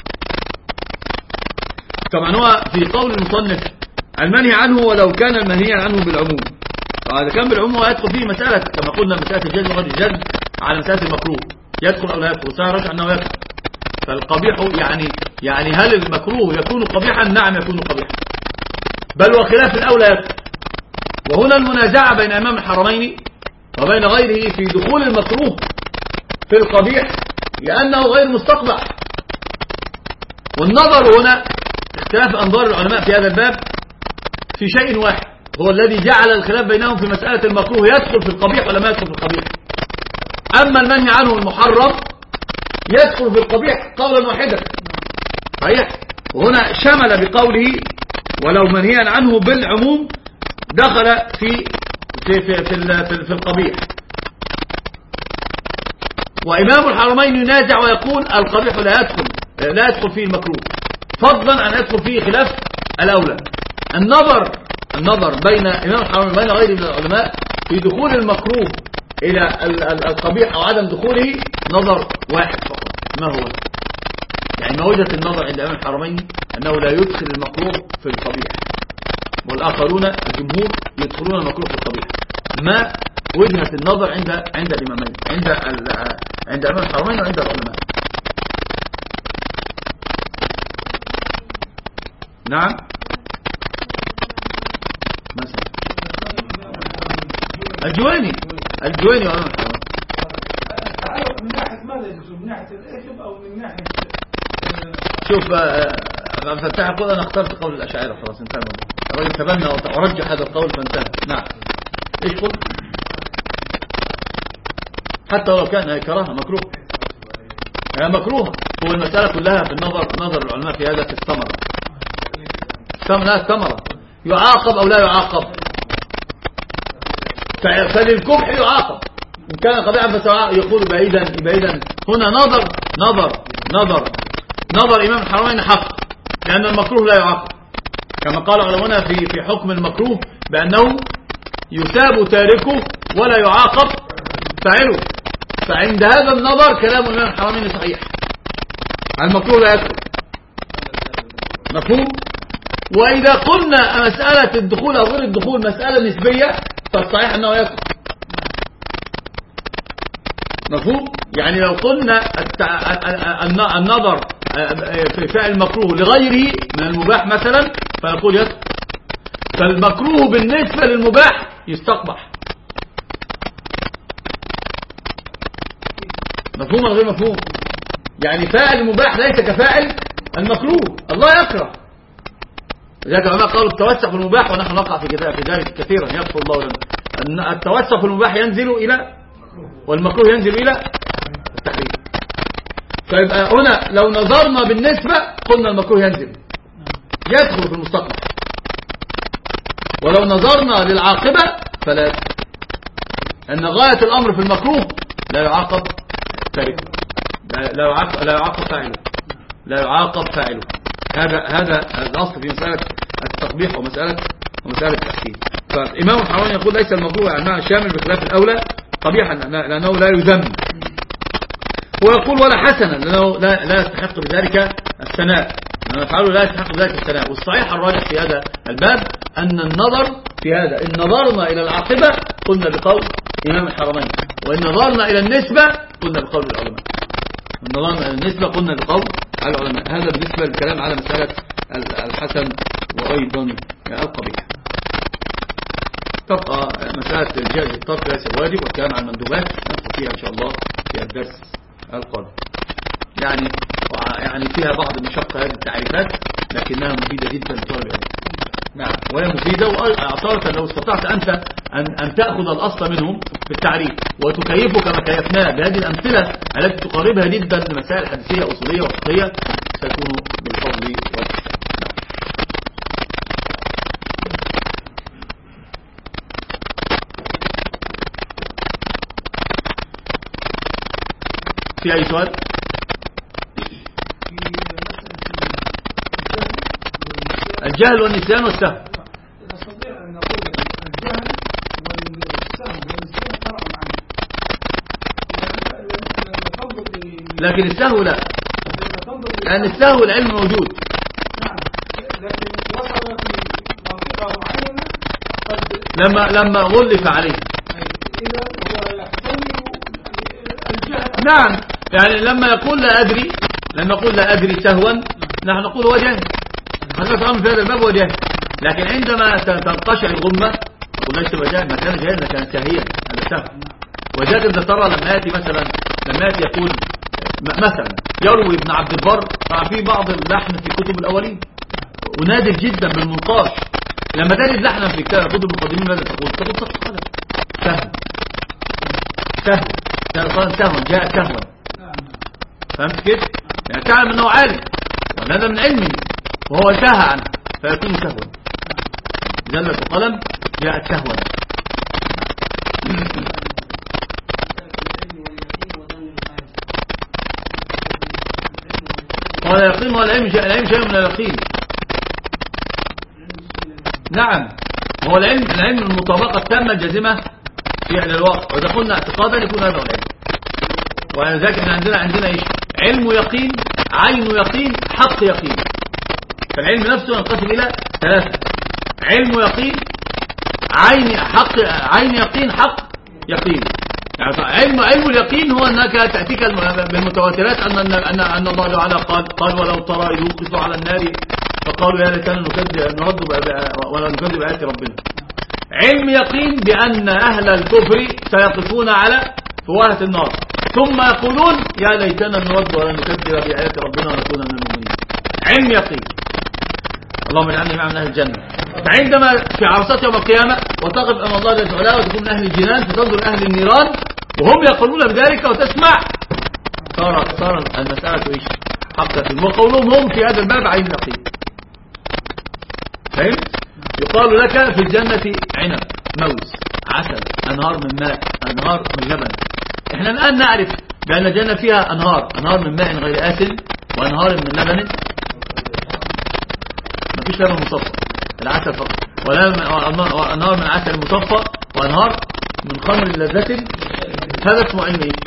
طبعا هو في قول المصنف المنهي عنه ولو كان المنهي عنه بالعموم، فإذا كان بالعموم ويدخل فيه مسألة كما قلنا مسألة الجد وغير الجد على مسألة المكروه يدخل أو لا يدخل، سيرجع أنه يدخل. فالقبيح يعني يعني هل المكروه يكون قبيحا؟ نعم يكون قبيحا، بل وخلاف الأولى يدخل. وهنا المنازعة بين إمام الحرمين وبين غيره في دخول المكروه في القبيح لأنه غير مستقبح. والنظر هنا اختلاف أنظار العلماء في هذا الباب في شيء واحد هو الذي جعل الخلاف بينهم في مسألة المكروه يدخل في القبيح ولا ما يدخل في القبيح. أما المنهي عنه المحرم يدخل في القبيح قولا واحدا صحيح. وهنا شمل بقوله ولو منهيا عنه بالعموم دخل في في في في, في, في القبيح. وإمام الحرمين ينازع ويقول القبيح لا يدخل لا يدخل فيه المكروه، فضلا أن يدخل فيه خلاف الأولى. النظر النظر بين إمام الحرمين وبين غيره من العلماء في دخول المكروه إلى القبيح أو عدم دخوله نظر واحد فقط. ما هو؟ يعني ما وجهة النظر عند إمام الحرمين أنه لا يدخل المكروه في القبيح، والآخرون الجمهور يدخلون المكروه في القبيح. ما وجهة النظر عند عند الإمامين عند عند إمام الحرمين وعند العلماء؟ نعم مثلا الجويني الجويني وإمام الحرمين من ناحية ماذا يدخل؟ من ناحية الإثم أو من ناحية شوف عبد الفتاح يقول أنا اخترت قول الأشاعرة خلاص انتهى الموضوع. الرجل تبنى ورجح هذا القول فانتهى. نعم ايش قل حتى لو كان كراهه مكروه هي مكروه. هو المسألة كلها في النظر نظر العلماء في هذا في الثمرة. لا الثمرة يعاقب أو لا يعاقب، فللكبح يعاقب إن كان قبيحا فسواء. يقول بعيدا بعيدا هنا نظر نظر نظر نظر إمام الحرمين حق، لأن المكروه لا يعاقب كما قال علماء في في حكم المكروه بأنه يثاب تاركه ولا يعاقب فاعله. فعند هذا النظر كلام الإمام الحرمين صحيح، المكروه لا يدخل. مفهوم؟ وإذا قلنا مسألة الدخول أو غير الدخول مسألة نسبية فالصحيح أنه يدخل. مفهوم؟ يعني لو قلنا النظر في فعل المكروه لغيره من المباح مثلا فنقول يدخل، فالمكروه بالنسبة للمباح يستقبح. مفهوم أو غير مفهوم؟ يعني فاعل المباح ليس كفاعل المكروه، الله يكره. لذلك العلماء قالوا التوسع في المباح ونحن نقع في ذلك كثيرا يغفر الله لنا. التوسع في المباح ينزل إلى والمكروه ينزل إلى التحريم. فيبقى هنا لو نظرنا بالنسبة قلنا المكروه ينزل يدخل في المستقبل، ولو نظرنا للعاقبة فلا يدخل، أن غاية الأمر في المكروه لا يعاقب تاركه، لا يعاقب لا يعاقب فاعله لا يعاقب فاعله. هذا هذا الأصل في مسألة التقبيح ومسألة ومسألة التحكيم. فالإمام الحرمين يقول ليس المكروه يعني شامل بخلاف الأولى قبيحا لأنه لا يذم، ويقول ولا حسنا لأنه لا, لا يستحق بذلك الثناء، لأنه يفعله لا يستحق بذلك الثناء. والصحيح الراجح في هذا الباب أن النظر في هذا إن نظرنا إلى العاقبة قلنا بقول إمام الحرمين، وإن نظرنا إلى النسبة قلنا بقول العلماء. إن نظرنا إلى النسبة قلنا بقول العلماء. هذا بالنسبة للكلام على مسألة الحسن وأيضا القبيح. تبقى مسألة جائز الطرف ليس الواجب والكلام عن المندوبات ندخل فيها إن شاء الله في الدرس القادم. يعني يعني فيها بعض المشقة هذه التعريفات لكنها مفيدة جدا لطالب العلم. نعم وهي مفيدة، وأعطاك لو استطعت أنت أن, أن تأخذ الأصل منهم في التعريف وتكيفه كما كيفناه بهذه الأمثلة التي تقربها جدا لمسائل حديثية أصولية وفقهية سيكون بالفضل والإحسان. في أي سؤال؟ الجهل والنسيان والسهو. نستطيع أن نقول الجهل والسهو والنسيان فرع عنه، لكن السهو لا، لأن السهو العلم موجود. نعم، لكن وصل في منطقة معينة قد لما لما غلف عليه. إذا هو يحتمل الجهل. نعم، يعني لما يقول لا أدري، لما يقول لا أدري سهوا نحن نقول هو جاهل، حضرتك أمر في هذا الباب هو جاهل. لكن عندما تنقشع الغمة قلناش تبقى جاهل، ما كان جاهل كان ساهيا، هذا سهو. وذلك إذا ترى لما يأتي مثلا لما يأتي يقول مثلا يروي ابن عبد البر في بعض اللحن في كتب الأولين ونادر جدا بالمنقاش، لما تجد لحنا في كتب المقدمين ماذا تقول؟ تقول سقط قلم سهو سهو سهو سهو جاء سهوا. فهمت كيف؟ يعني تعلم أنه عالم وهذا من علمه وهو ساهى عنه فيكون سهوا. جلة قلم جاءت سهوا. قال يقين والعلم شيء، العلم شيء من اليقين. نعم، هو العلم العلم المطابقة التامة الجازمة في فعل الواقع، وإذا قلنا اعتقادا يكون هذا العلم. ولذلك احنا عندنا عندنا ايش؟ علم يقين، عين يقين، حق يقين. فالعلم نفسه ينقسم الى ثلاثة: علم يقين، عين حق، عين يقين، حق يقين. يعني علم علم اليقين هو انك تاتيك بالمتواترات ان ان ان الله تعالى قال قال ولو ترى إذ وقفوا على النار فقالوا يا ليتنا نكذب نرد ولا نكذب بآيات ربنا. علم يقين بان اهل الكفر سيقفون على فوهة النار ثم يقولون يا ليتنا نرد ولا نكذب بآيات ربنا ونكون من المؤمنين. علم يقين. اللهم اجعلنا معنا من اهل الجنه. فعندما في عرصات يوم القيامه وتقف امام الله جل وعلا وتكون من اهل الجنان فتنظر اهل النيران وهم يقولون بذلك وتسمع، صار صار المساله ايش؟ حق يقين. وقولهم هم في هذا الباب عين يقين. فهمت؟ يقال لك في الجنه عنب، موز، عسل، انهار من ماء، انهار من لبن. احنا الان نعرف بان الجنه فيها انهار، انهار من ماء غير آسن وانهار من لبن، ما فيش لبن مصفى، العسل فقط، وانهار من عسل مصفى وانهار من خمر لذة. هذا اسمه علم ايه؟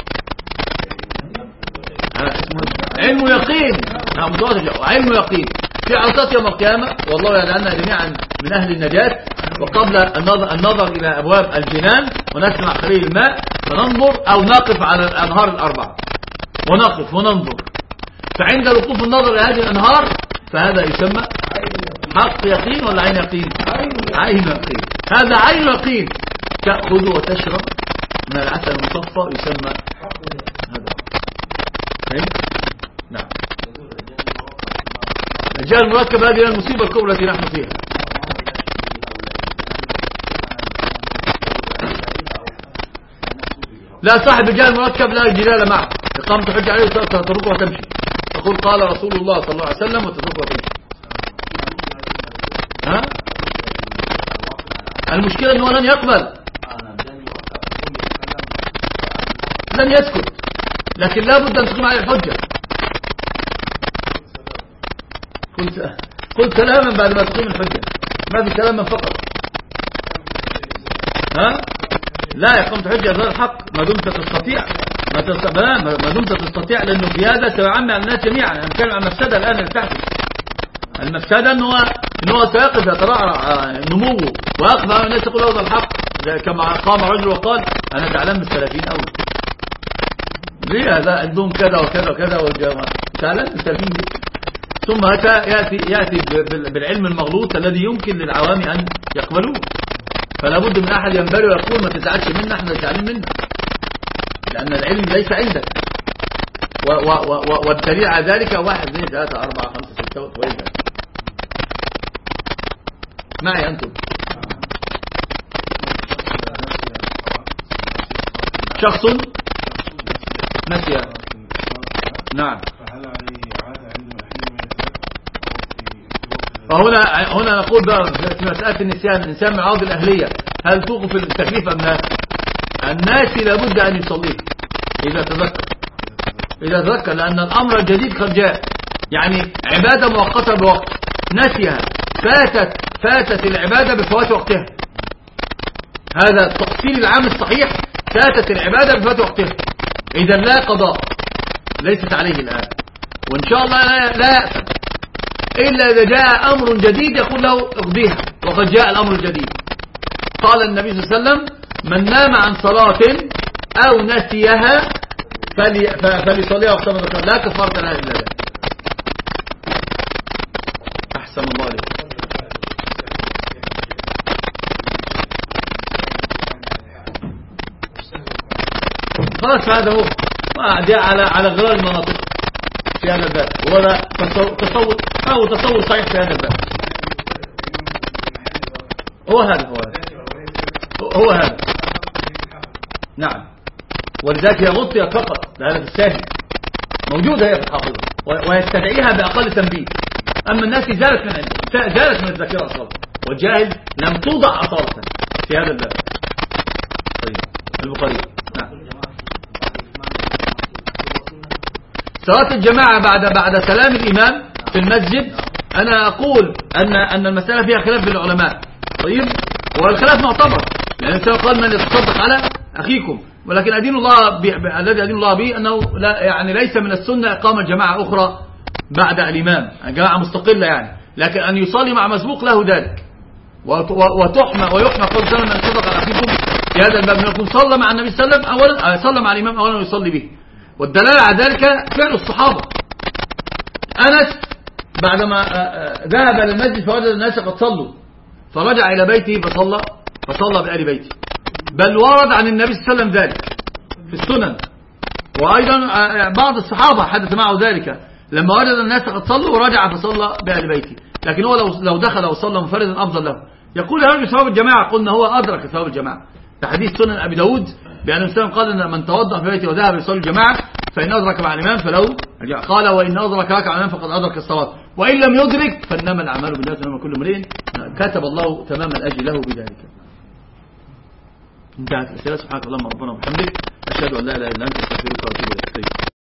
علم يقين. علم يقين في عرصات يوم القيامة، والله يجعلنا جميعا من أهل النجاة. وقبل النظر, النظر إلى أبواب الجنان ونسمع خليل الماء فننظر أو نقف على الأنهار الأربعة ونقف وننظر. فعند وقوف النظر إلى هذه الأنهار فهذا يسمى حق يقين ولا عين يقين؟ عين يقين. هذا عين يقين. تأخذ وتشرب من العسل المصفى يسمى هذا. فهمت؟ نعم. الجهل المركب هذه المصيبة الكبرى التي نحن فيها. لا، صاحب الجهل المركب لا جدال معه، إقامة حجة عليه وتتركه وتمشي، تقول قال رسول الله صلى الله عليه وسلم وتتركه وتمشي. ها؟ المشكلة أنه لن يقبل، لن يسكت، لكن لا بد أن تقيم عليه الحجة. قل سلاما بعد ما تقيم الحجة، ما في سلاما فقط. ها؟ لا، يقوم حجة ظهر الحق ما دمت تستطيع، ما تستطيع ما دمت تستطيع، لأنه في هذا سيعمي على الناس جميعا. أنا بتكلم عن المفسدة الآن اللي تحدث. المفسدة أنه أنه سيقف يترعرع نموه ويقف على الناس يقول هذا الحق، كما قام رجل وقال أنا زعلان من السلفيين أول. ليه؟ هذا عندهم كذا وكذا وكذا والجماعة زعلان من السلفيين دي. ثم يأتي يأتي بالعلم المغلوط الذي يمكن للعوام أن يقبلوه. فلا بد من أحد ينبري ويقول ما تزعلش منا، احنا زعلانين منا. لأن العلم ليس عندك. و و و والدليل على ذلك واحد اثنين ثلاثة أربعة خمسة ستة وإلى معي أنتم. شخص نسي. نعم. فهنا هنا نقول بقى في مسألة النسيان، الإنسان معاض الأهلية هل توقف التكليف أم لا؟ الناس لابد أن يصليه إذا تذكر، إذا تذكر، لأن الأمر الجديد قد جاء، يعني عبادة مؤقتة بوقت نسيها، فاتت فاتت العبادة بفوات وقتها. هذا التفصيل العام الصحيح، فاتت العبادة بفوات وقتها، إذا لا قضاء، ليست عليه الآن، وإن شاء الله لا, لا يأثم إلا إذا جاء أمر جديد يقول له اقضيها، وقد جاء الأمر الجديد. قال النبي صلى الله عليه وسلم من نام عن صلاة أو نسيها فليصليها وقت ما ذكر، لا كفارة لها إلا ذلك. أحسن الله عليك. خلاص هذا هو على على غرار المناطق في هذا الباب، ولا تصور أو تصور صحيح في هذا الباب. هو هذا هو هذا هو هذا نعم. ولذلك هي غطية فقط، هذا في الساهل موجودة هي في الحافظة ويستدعيها بأقل تنبيه. أما الناس زالت من عنده، زالت من الذاكرة أصلا، والجاهل لم توضع أصالة في هذا الباب. طيب البخاري. نعم. صلاة الجماعة بعد بعد سلام الإمام في المسجد، أنا أقول أن أن المسألة فيها خلاف بين العلماء. طيب والخلاف معتبر، لأن الإنسان قال من يتصدق على أخيكم، ولكن أدين الله الذي أدين الله به أنه لا يعني ليس من السنة إقامة جماعة أخرى بعد الإمام، جماعة مستقلة يعني، لكن أن يصلي مع مسبوق له ذلك، وتحمى ويحمى قول سنة من يتصدق على أخيكم في هذا الباب، أنه يكون صلى مع النبي صلى الله عليه وسلم أولا، صلى مع الإمام أولا ويصلي به. والدلالة على ذلك فعل الصحابة. أنس بعدما ذهب للمسجد فوجد الناس قد صلوا، فرجع إلى بيته فصلى فصلى بآل بيته، بل ورد عن النبي صلى الله عليه وسلم ذلك في السنن، وأيضا بعض الصحابة حدث معه ذلك لما وجد الناس قد صلوا ورجع فصلى بآل بيته. لكن هو لو لو دخل وصلى منفردا أفضل له. يقول هذا ثواب الجماعة، قلنا هو أدرك ثواب الجماعة في حديث سنن أبي داود بأن الإسلام قال إن من توضأ في بيته وذهب يصلي الجماعة فإن أدرك مع الإمام فلو قال وإن أدرك ركعة مع الإمام فقد أدرك الصلاة، وإن لم يدرك فإنما الأعمال بالنيات وإنما كل امرئ كتب الله تمام الأجر له بذلك. انتهت الأسئلة. سبحانك اللهم ربنا وبحمدك، أشهد أن لا إله إلا أنت أستغفرك وأتوب إليك.